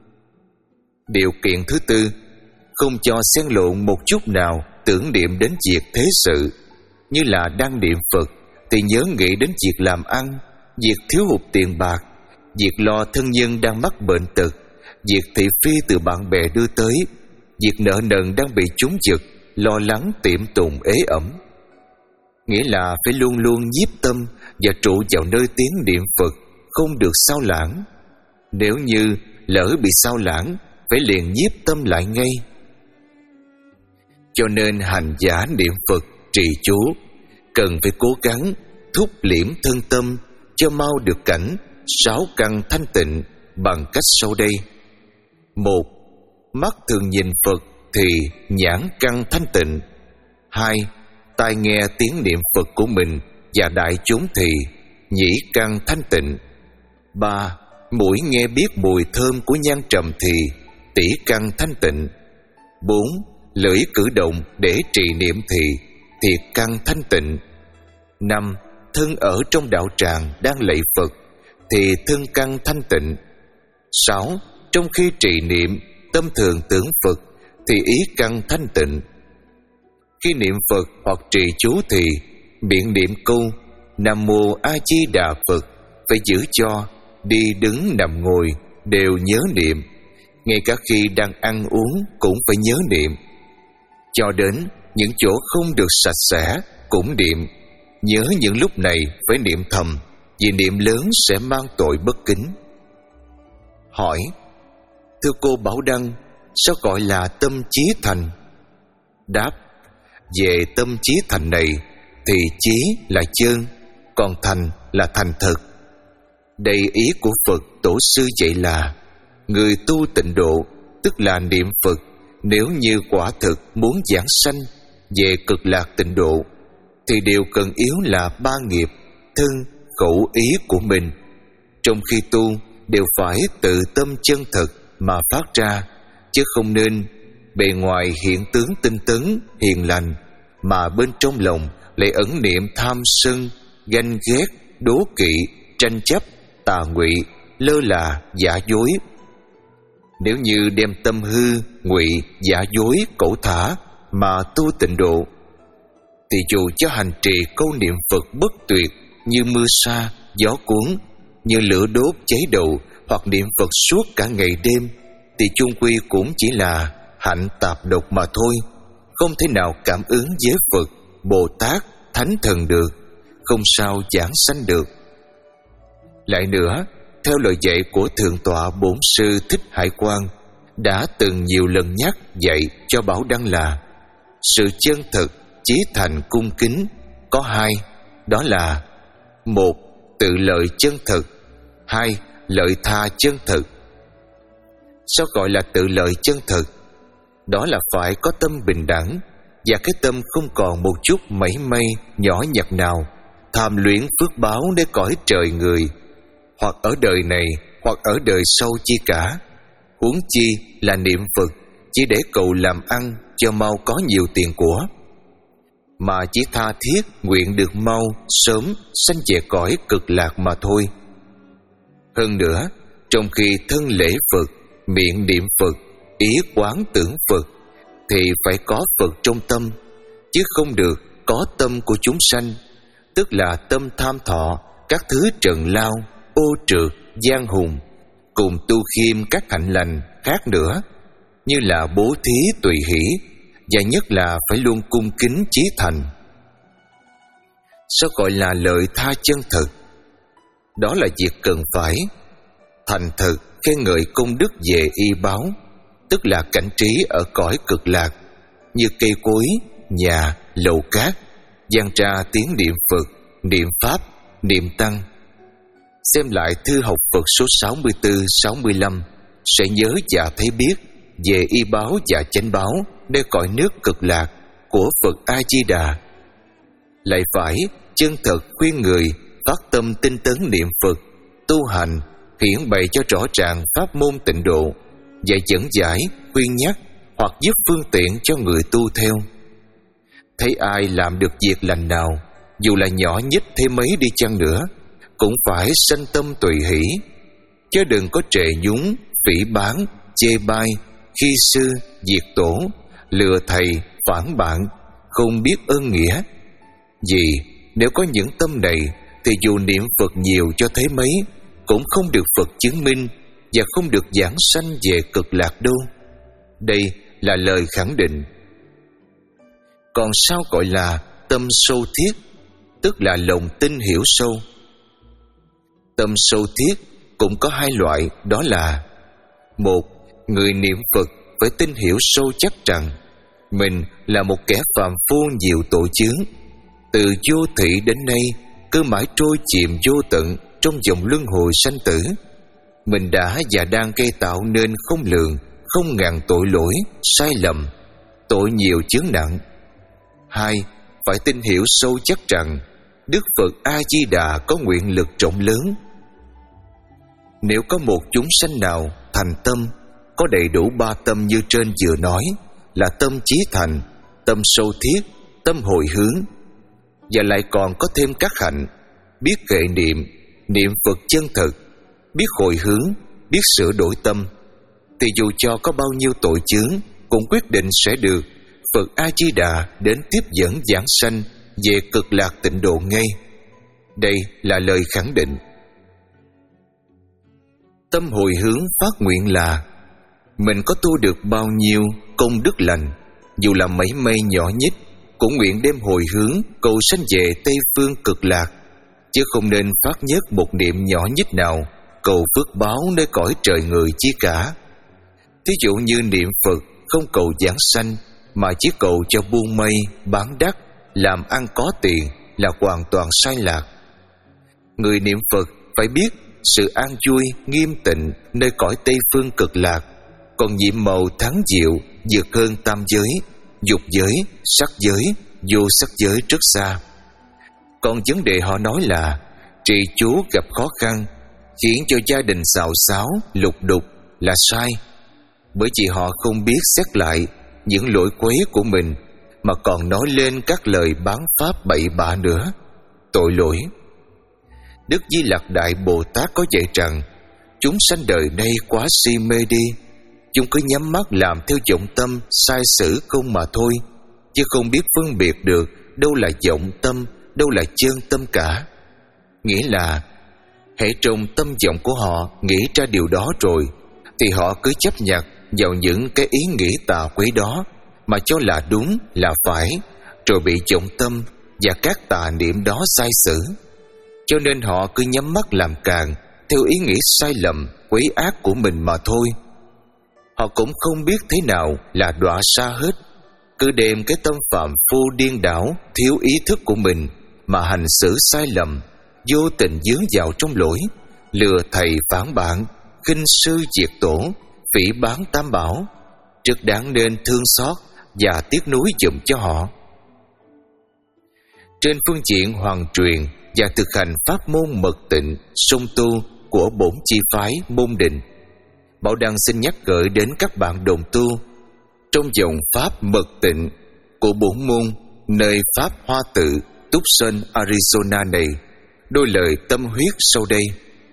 Điều kiện thứ tư, không cho xen lộn một chút nào tưởng niệm đến việc thế sự, như là đang niệm Phật thì nhớ nghĩ đến việc làm ăn, việc thiếu hụt tiền bạc, việc lo thân nhân đang mắc bệnh tật, việc thị phi từ bạn bè đưa tới, việc nợ nần đang bị trúng giật, lo lắng tiệm tùng ế ẩm. Nghĩa là phải luôn luôn nhiếp tâm và trụ vào nơi tiếng niệm Phật, không được sao lãng. Nếu như lỡ bị sao lãng, phải liền nhiếp tâm lại ngay. Cho nên hành giả niệm Phật trì chú cần phải cố gắng thúc liễm thân tâm cho mau được cảnh sáu căn thanh tịnh bằng cách sau đây. Một, mắt thường nhìn Phật thì nhãn căn thanh tịnh. Hai, tai nghe tiếng niệm Phật của mình và đại chúng thì nhĩ căn thanh tịnh. Ba, mũi nghe biết mùi thơm của nhang trầm thì tỷ căn thanh tịnh. Bốn, lưỡi cử động để trì niệm thì thiệt căn thanh tịnh. Năm, thân ở trong đạo tràng đang lạy Phật thì thân căn thanh tịnh. Sáu, trong khi trì niệm tâm thường tưởng Phật thì ý căn thanh tịnh. Khi niệm Phật hoặc trì chú thì miệng niệm câu Nam Mô A Di Đà Phật phải giữ cho đi đứng nằm ngồi đều nhớ niệm, ngay cả khi đang ăn uống cũng phải nhớ niệm. Cho đến những chỗ không được sạch sẽ cũng niệm. Nhớ những lúc này phải niệm thầm, vì niệm lớn sẽ mang tội bất kính. Hỏi: thưa cô Bảo Đăng, sao gọi là tâm chí thành? Đáp: về tâm chí thành này thì chí là chân, còn thành là thành thực. Đây ý của Phật Tổ sư dạy là người tu tịnh độ, tức là niệm Phật, nếu như quả thực muốn giảng sanh về cực lạc tịnh độ thì điều cần yếu là ba nghiệp thân, khẩu, ý của mình. Trong khi tu đều phải tự tâm chân thực mà phát ra, chứ không nên bề ngoài hiện tướng tinh tấn hiền lành mà bên trong lòng lại ẩn niệm tham sân, ganh ghét, đố kỵ, tranh chấp, tà ngụy, lơ là, giả dối. Nếu như đem tâm hư, ngụy, giả dối, cẩu thả mà tu tịnh độ thì dù cho hành trì câu niệm Phật bất tuyệt như mưa sa, gió cuốn, như lửa đốt cháy đầu, hoặc niệm Phật suốt cả ngày đêm thì chung quy cũng chỉ là hạnh tạp độc mà thôi, không thể nào cảm ứng với Phật, Bồ Tát, Thánh Thần được, không sao giảng sanh được. Lại nữa, theo lời dạy của Thượng tọa Bổn sư Thích Hải Quang đã từng nhiều lần nhắc dạy cho Bảo Đăng là sự chân thực, chí thành, cung kính có hai, đó là: một, tự lợi chân thực; hai, lợi tha chân thực. Sao gọi là tự lợi chân thực? Đó là phải có tâm bình đẳng, và cái tâm không còn một chút mảy may nhỏ nhặt nào tham luyến phước báo để cõi trời người, hoặc ở đời này hoặc ở đời sau chi cả. Huống chi là niệm Phật chỉ để cầu làm ăn cho mau có nhiều tiền của, mà chỉ tha thiết nguyện được mau sớm sanh về cõi cực lạc mà thôi. Hơn nữa, trong khi thân lễ Phật, miệng niệm Phật, ý quán tưởng Phật thì phải có Phật trong tâm, chứ không được có tâm của chúng sanh, tức là tâm tham thọ các thứ trần lao, ô trượt, gian hùng, cùng tu khiêm các hạnh lành khác nữa, như là bố thí tùy hỷ, và nhất là phải luôn cung kính chí thành. Sao gọi là lợi tha chân thực? Đó là việc cần phải thành thực khen ngợi công đức về y báo, tức là cảnh trí ở cõi cực lạc, như cây cối, nhà, lầu cát, vang ra tiếng niệm Phật, niệm Pháp, niệm Tăng. Xem lại thư học Phật số sáu mươi tư, sáu mươi lăm sẽ nhớ và thấy biết về y báo và chánh báo nơi cõi nước cực lạc của Phật A Di Đà. Lại phải chân thật khuyên người phát tâm tinh tấn niệm Phật, tu hành, hiển bày cho rõ ràng pháp môn tịnh độ, và dẫn giải, khuyên nhắc hoặc giúp phương tiện cho người tu theo. Thấy ai làm được việc lành nào, dù là nhỏ nhất thế mấy đi chăng nữa, cũng phải sanh tâm tùy hỷ, chứ đừng có trệ nhúng, phỉ báng, chê bai, khi sư, diệt tổ, lừa thầy, phản bạn, không biết ơn nghĩa. Vì nếu có những tâm này thì dù niệm Phật nhiều cho thế mấy cũng không được Phật chứng minh, và không được giảng sanh về cực lạc đâu. Đây là lời khẳng định. Còn sao gọi là tâm sâu thiết, tức là lòng tin hiểu sâu? Tâm sâu thiết cũng có hai loại, đó là: một, người niệm Phật phải tin hiểu sâu chắc rằng mình là một kẻ phàm phu nhiều tội chướng, từ vô thị đến nay cứ mãi trôi chìm vô tận trong dòng luân hồi sanh tử. Mình đã và đang gây tạo nên không lường, không ngàn tội lỗi, sai lầm, tội nhiều chướng nặng. Hai, phải tin hiểu sâu chắc rằng Đức Phật A-di-đà có nguyện lực rộng lớn. Nếu có một chúng sanh nào thành tâm, có đầy đủ ba tâm như trên vừa nói, là tâm chí thành, tâm sâu thiết, tâm hồi hướng, và lại còn có thêm các hạnh: biết kệ niệm, niệm Phật chân thực, biết hồi hướng, biết sửa đổi tâm, thì dù cho có bao nhiêu tội chướng cũng quyết định sẽ được Phật A-di-đà đến tiếp dẫn giảng sanh về cực lạc tịnh độ ngay. Đây là lời khẳng định. Tâm hồi hướng phát nguyện là: mình có tu được bao nhiêu công đức lành, dù là mấy mây nhỏ nhất, cũng nguyện đem hồi hướng cầu sanh về Tây phương cực lạc, chứ không nên phát nhất một niệm nhỏ nhất nào cầu phước báo nơi cõi trời người chi cả. Thí dụ như niệm Phật không cầu giảng sanh, mà chỉ cầu cho buôn mây, bán đắt, làm ăn có tiền, là hoàn toàn sai lạc. Người niệm Phật phải biết sự an vui, nghiêm tịnh nơi cõi Tây phương cực lạc còn nhiệm màu thắng diệu, vượt hơn tam giới, dục giới, sắc giới, vô sắc giới rất xa. Còn vấn đề họ nói là trì chú gặp khó khăn, khiến cho gia đình xào xáo, lục đục, là sai. Bởi vì họ không biết xét lại những lỗi quấy của mình, mà còn nói lên các lời bán pháp bậy bạ nữa. Tội lỗi. Đức Di Lặc Đại Bồ Tát có dạy rằng chúng sanh đời nay quá si mê đi, chúng cứ nhắm mắt làm theo vọng tâm sai sử không mà thôi, chứ không biết phân biệt được đâu là vọng tâm, đâu là chân tâm cả. Nghĩa là hễ trong tâm vọng của họ nghĩ ra điều đó rồi, thì họ cứ chấp nhận vào những cái ý nghĩ tà quấy đó mà cho là đúng, là phải, rồi bị vọng tâm và các tà niệm đó sai sử. Cho nên họ cứ nhắm mắt làm càng theo ý nghĩ sai lầm, quấy ác của mình mà thôi. Họ cũng không biết thế nào là đọa xa hết, cứ đem cái tâm phạm phu điên đảo, thiếu ý thức của mình mà hành xử sai lầm, vô tình dướng vào trong lỗi, lừa thầy phản bạn, khinh sư diệt tổ, phỉ báng tam bảo. Rất đáng nên thương xót và tiếc nuối giùm cho họ. Trên phương diện hoàn truyền và thực hành pháp môn mật tịnh, song tu của bổn chi phái Môn Định, Bảo Đăng xin nhắc gửi đến các bạn đồng tu trong dòng pháp mật tịnh của bổn môn nơi Pháp Hoa Tự, Tucson, Arizona này đôi lời tâm huyết sau đây.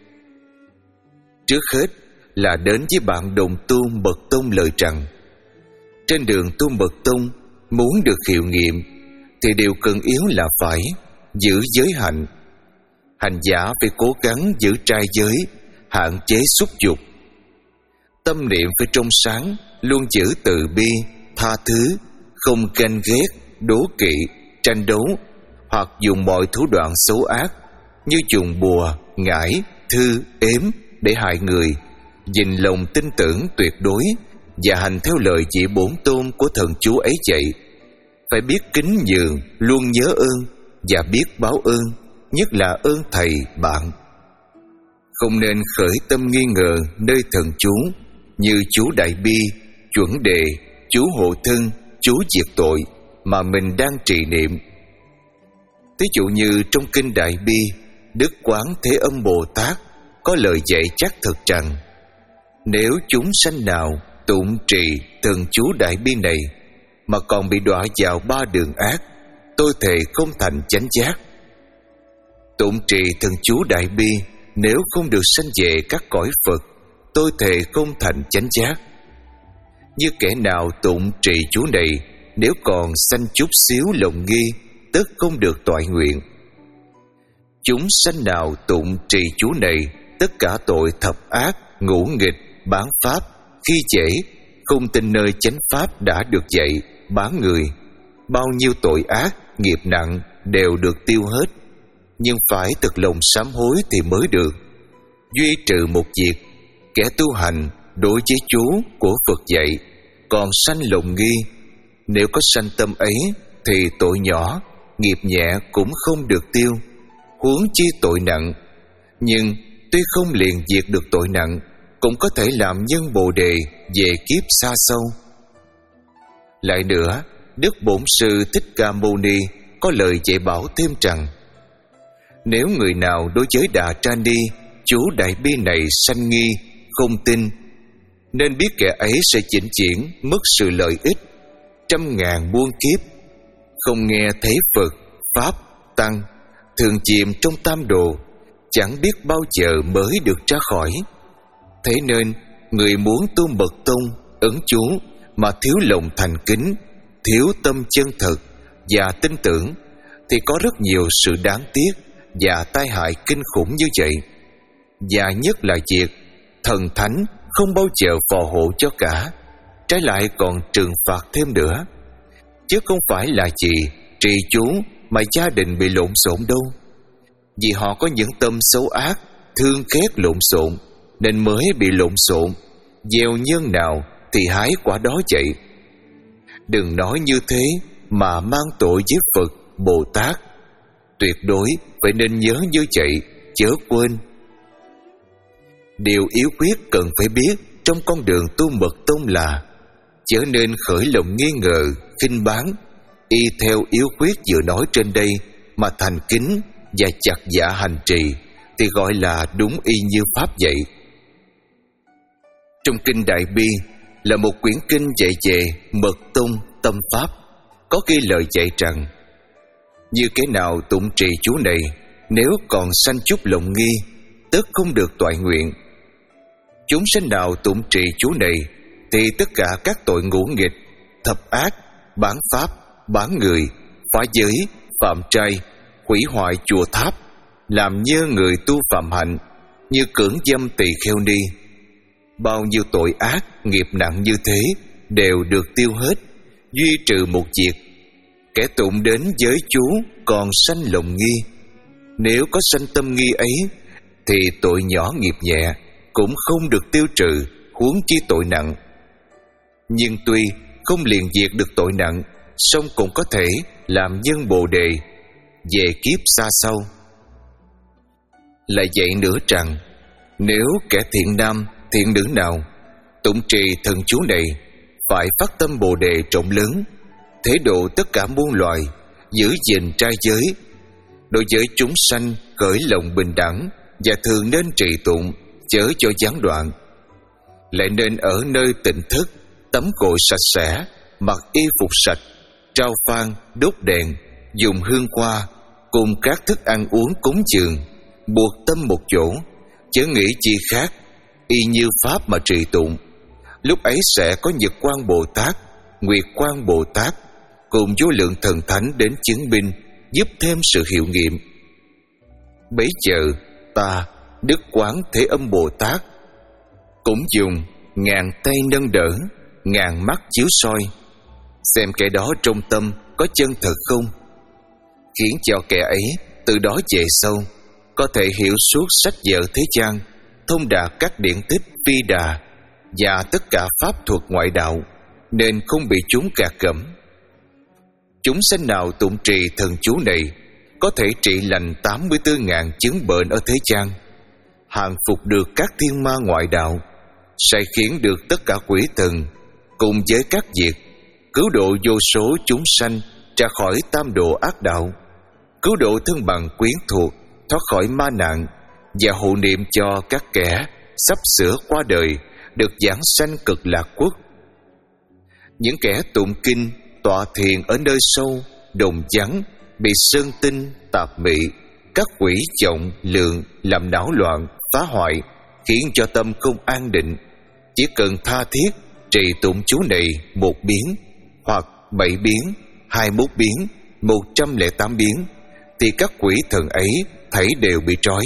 Trước hết là đến với bạn đồng tu mật tông lời rằng, trên đường tu mật tông muốn được hiệu nghiệm thì điều cần yếu là phải giữ giới hạnh. Hành giả phải cố gắng giữ trai giới, hạn chế xúc dục. Tâm niệm phải trong sáng, luôn giữ từ bi, tha thứ, không ganh ghét, đố kỵ, tranh đấu, hoặc dùng mọi thủ đoạn xấu ác như dùng bùa, ngải, thư, ếm để hại người, dình lòng tin tưởng tuyệt đối và hành theo lời chỉ bổn tôn của thần chú ấy dạy. Phải biết kính nhường, luôn nhớ ơn và biết báo ơn, nhất là ơn thầy bạn. Không nên khởi tâm nghi ngờ nơi thần chú như chú Đại Bi, Chuẩn Đề, chú Hộ Thân, chú Diệt Tội mà mình đang trì niệm. Ví dụ như trong kinh Đại Bi, Đức Quán Thế Âm Bồ Tát có lời dạy chắc thực rằng, nếu chúng sanh nào tụng trì thần chú Đại Bi này mà còn bị đọa vào ba đường ác, tôi thề không thành chánh giác. Tụng trì thần chú Đại Bi nếu không được sanh về các cõi Phật, tôi thề không thành chánh giác. Như kẻ nào tụng trì chú này nếu còn sanh chút xíu lòng nghi, tất không được toại nguyện. Chúng sanh nào tụng trì chú này, tất cả tội thập ác, ngũ nghịch, bán pháp, khi dễ, không tin nơi chánh pháp đã được dạy, bán người, bao nhiêu tội ác, nghiệp nặng đều được tiêu hết. Nhưng phải thực lòng sám hối thì mới được. duy trừ một việc. Kẻ tu hành đối với chú của Phật dạy còn sanh lộng nghi. Nếu có sanh tâm ấy thì tội nhỏ, nghiệp nhẹ cũng không được tiêu, huống chi tội nặng. Nhưng tuy không liền diệt được tội nặng, cũng có thể làm nhân Bồ Đề về kiếp xa xâu. Lại nữa, Đức Bổn Sư Thích Ca Mâu Ni có lời dạy bảo thêm rằng: nếu người nào đối với Đà Tra Ni, chú Đại Bi này sanh nghi, không tin, nên biết kẻ ấy sẽ chỉnh chuyển mất sự lợi ích trăm ngàn muôn kiếp, không nghe thấy Phật, Pháp, Tăng, thường chìm trong tam đồ, chẳng biết bao giờ mới được ra khỏi. Thế nên người muốn tu mật tông, ấn chú mà thiếu lòng thành kính, thiếu tâm chân thực và tin tưởng, thì có rất nhiều sự đáng tiếc và tai hại kinh khủng như vậy. Và nhất là việc thần thánh không bao giờ phò hộ cho cả, trái lại còn trừng phạt thêm nữa. Chứ không phải là chỉ trì chú mà gia đình bị lộn xộn đâu. Vì họ có những tâm xấu ác, thương ghét lộn xộn, nên mới bị lộn xộn. Gieo nhân nào thì hái quả đó vậy. Đừng nói như thế mà mang tội với Phật, Bồ Tát. Tuyệt đối phải nên nhớ như vậy, chớ quên. Điều yếu quyết cần phải biết trong con đường tu mật tông là chớ nên khởi lòng nghi ngờ, khinh báng, y theo yếu quyết vừa nói trên đây mà thành kính và chặt dạ hành trì, thì gọi là đúng y như Pháp vậy. Trong Kinh Đại Bi là một quyển kinh dạy về mật tông tâm Pháp, có ghi lời dạy rằng: như kẻ nào tụng trì chú này, nếu còn sanh chút lòng nghi, tức không được toại nguyện. Chúng sanh nào tụng trì chú này, thì tất cả các tội ngũ nghịch, thập ác, bán pháp, bán người, phá giới, phạm trai, hủy hoại chùa tháp, làm nhơ người tu phạm hạnh, như cưỡng dâm tỳ kheo ni, bao nhiêu tội ác, nghiệp nặng như thế đều được tiêu hết, duy trừ một việc. Kẻ tụng đến giới chú còn sanh lòng nghi. Nếu có sanh tâm nghi ấy, thì tội nhỏ nghiệp nhẹ cũng không được tiêu trừ, huống chi tội nặng. Nhưng tuy không liền diệt được tội nặng, song cũng có thể làm nhân Bồ Đề về kiếp xa sau. Lại vậy nữa rằng, nếu kẻ thiện nam, thiện nữ nào tụng trì thần chú này, phải phát tâm Bồ Đề rộng lớn, thế độ tất cả muôn loài, giữ gìn trai giới, đối với chúng sanh khởi lòng bình đẳng, và thường nên trì tụng, chớ cho gián đoạn. Lại nên ở nơi tịnh thất, tắm gội sạch sẽ, mặc y phục sạch, trao phan, đốt đèn, dùng hương hoa, cùng các thức ăn uống cúng dường, buộc tâm một chỗ, chớ nghĩ chi khác, y như Pháp mà trì tụng. Lúc ấy sẽ có Nhật Quang Bồ Tát, Nguyệt Quang Bồ Tát cùng vô lượng thần thánh đến chứng minh, giúp thêm sự hiệu nghiệm. Bấy giờ ta, Đức Quán Thế Âm Bồ Tát, cũng dùng ngàn tay nâng đỡ, ngàn mắt chiếu soi, xem kẻ đó trong tâm có chân thật không, khiến cho kẻ ấy từ đó về sau có thể hiểu suốt sách vở thế gian, thông đạt các điển tích phi đà và tất cả pháp thuật ngoại đạo, nên không bị chúng gạt gẫm. Chúng sanh nào tụng trì thần chú này, có thể trị lành tám mươi tư ngàn chứng bệnh ở thế gian, hàng phục được các thiên ma ngoại đạo, sai khiến được tất cả quỷ thần, cùng với các việc cứu độ vô số chúng sanh ra khỏi tam độ ác đạo, cứu độ thân bằng quyến thuộc thoát khỏi ma nạn, và hộ niệm cho các kẻ sắp sửa qua đời được giảng sanh cực lạc quốc. Những kẻ tụng kinh tọa thiền ở nơi sâu đồng vắng, bị sơn tinh tạp mị, các quỷ vọng lượng làm náo loạn phá hoại, khiến cho tâm không an định. Chỉ cần tha thiết trì tụng chú này một biến, hoặc bảy biến, hai mốt biến, một trăm lẻ tám biến, thì các quỷ thần ấy thảy đều bị trói.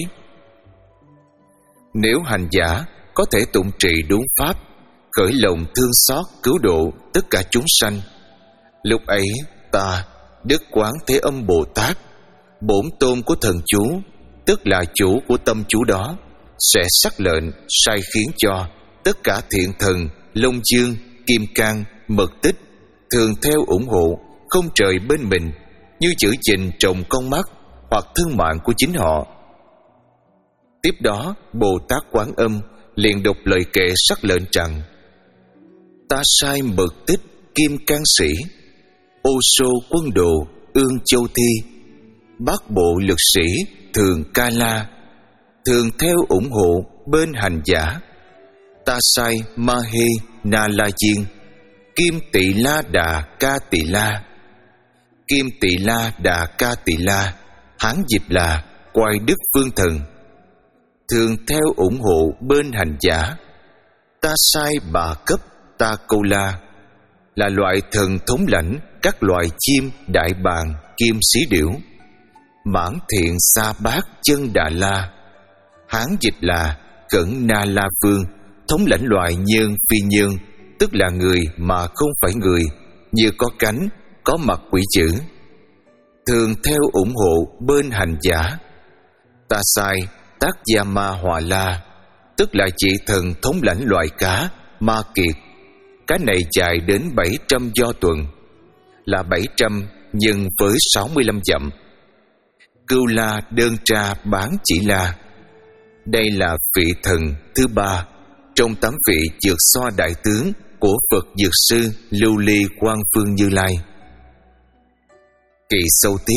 Nếu hành giả có thể tụng trì đúng pháp, khởi lòng thương xót cứu độ tất cả chúng sanh, lúc ấy ta, Đức Quán Thế Âm Bồ Tát, bổn tôn của thần chú, tức là chủ của tâm chú đó, sẽ sắc lệnh sai khiến cho tất cả thiện thần Long Dương, Kim Cang, Mật Tích thường theo ủng hộ không trời bên mình như chữ trình trồng con mắt hoặc thương mạng của chính họ. Tiếp đó, Bồ Tát Quán Âm liền đọc lời kệ sắc lệnh rằng: ta sai Mật Tích, Kim Cang Sĩ, Ô Sô Quân Đồ, Ương Châu Thi, Bát Bộ Lực Sĩ thường Ca La thường theo ủng hộ bên hành giả. Ta sai Ma Hê Na La Diên, Kim Tỳ La Đà Ca Tỳ La. Kim Tỳ La Đà Ca Tỳ La Hán dịch là Quai Đức Vương Thần, thường theo ủng hộ bên hành giả. Ta sai Bà Cấp Ta Câu La, là loại thần thống lãnh các loài chim đại bàng kim xí điểu. Mãn Thiện Sa Bát Chân Đà La, Hán dịch là Cẩn Na La Vương, thống lãnh loài nhơn phi nhơn, tức là người mà không phải người, như có cánh, có mặt quỷ dữ, thường theo ủng hộ bên hành giả. Ta sai Tác Gia Ma Hòa La, tức là chỉ thần thống lãnh loài cá ma kiệt. Cá này dài đến bảy trăm do tuần, là bảy trăm nhân với sáu mươi lăm dặm. Cưu La Đơn Tra Bán Chỉ La, đây là vị thần thứ ba trong tám vị dược xoa đại tướng của Phật Dược Sư Lưu Ly Quang Phương Như Lai. Kỳ sâu tiếp.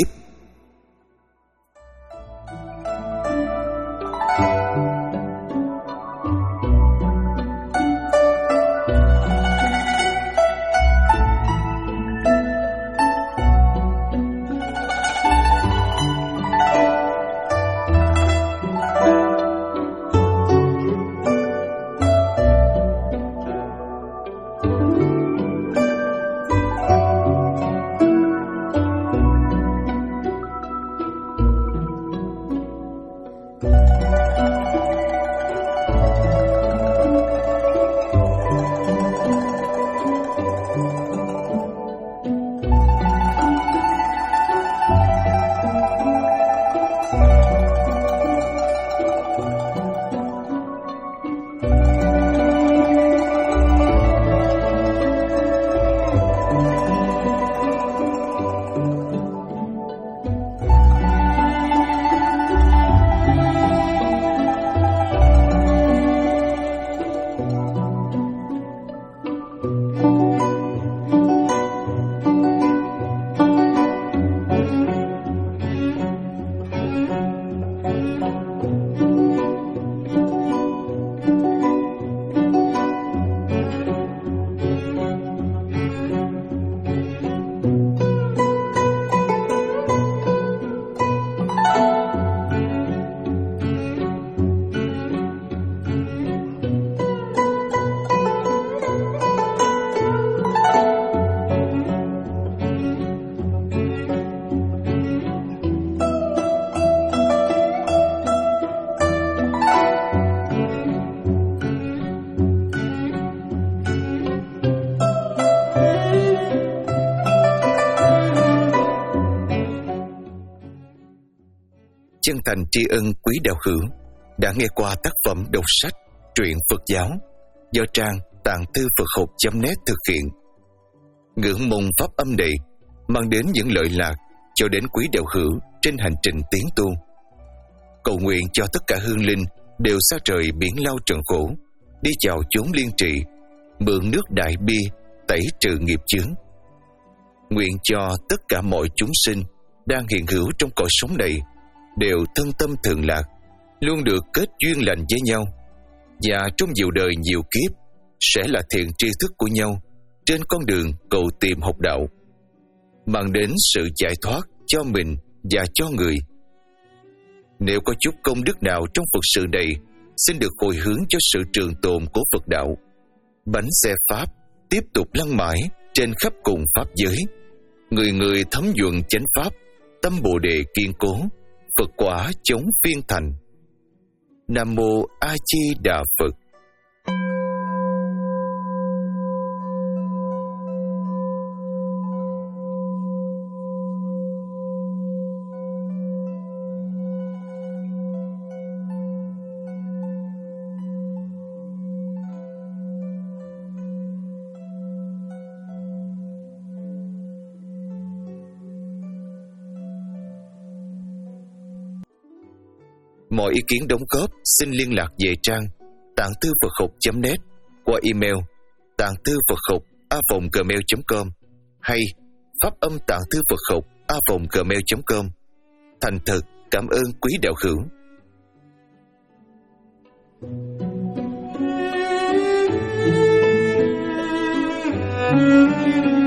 Chân thành tri ân quý đạo hữu đã nghe qua tác phẩm đọc sách truyện Phật giáo do trang tạng thư Phật học chấm net thực hiện. Ngưỡng mong pháp âm này mang đến những lợi lạc cho đến quý đạo hữu trên hành trình tiến tu. Cầu nguyện cho tất cả hương linh đều xa trời biển lao trần khổ, đi vào chốn liên trị, mượn nước đại bi tẩy trừ nghiệp chướng. Nguyện cho tất cả mọi chúng sinh đang hiện hữu trong cõi sống này đều thân tâm thường lạc, luôn được kết duyên lành với nhau, và trong nhiều đời nhiều kiếp sẽ là thiện tri thức của nhau trên con đường cầu tìm học đạo, mang đến sự giải thoát cho mình và cho người. Nếu có chút công đức nào trong Phật sự này, xin được hồi hướng cho sự trường tồn của Phật đạo. Bánh xe Pháp tiếp tục lăn mãi trên khắp cùng Pháp giới, người người thấm nhuận chánh Pháp, tâm Bồ Đề kiên cố, Phật quả chống phiên thành. Nam Mô A Di Đà Phật. Mọi ý kiến đóng góp xin liên lạc về trang tạng thư Phật học chấm net qua email tạng thư Phật học a vòng gmail chấm com hay pháp âm tạng thư Phật học a vòng gmail chấm com. Thành thật cảm ơn quý đạo hữu. Thank you.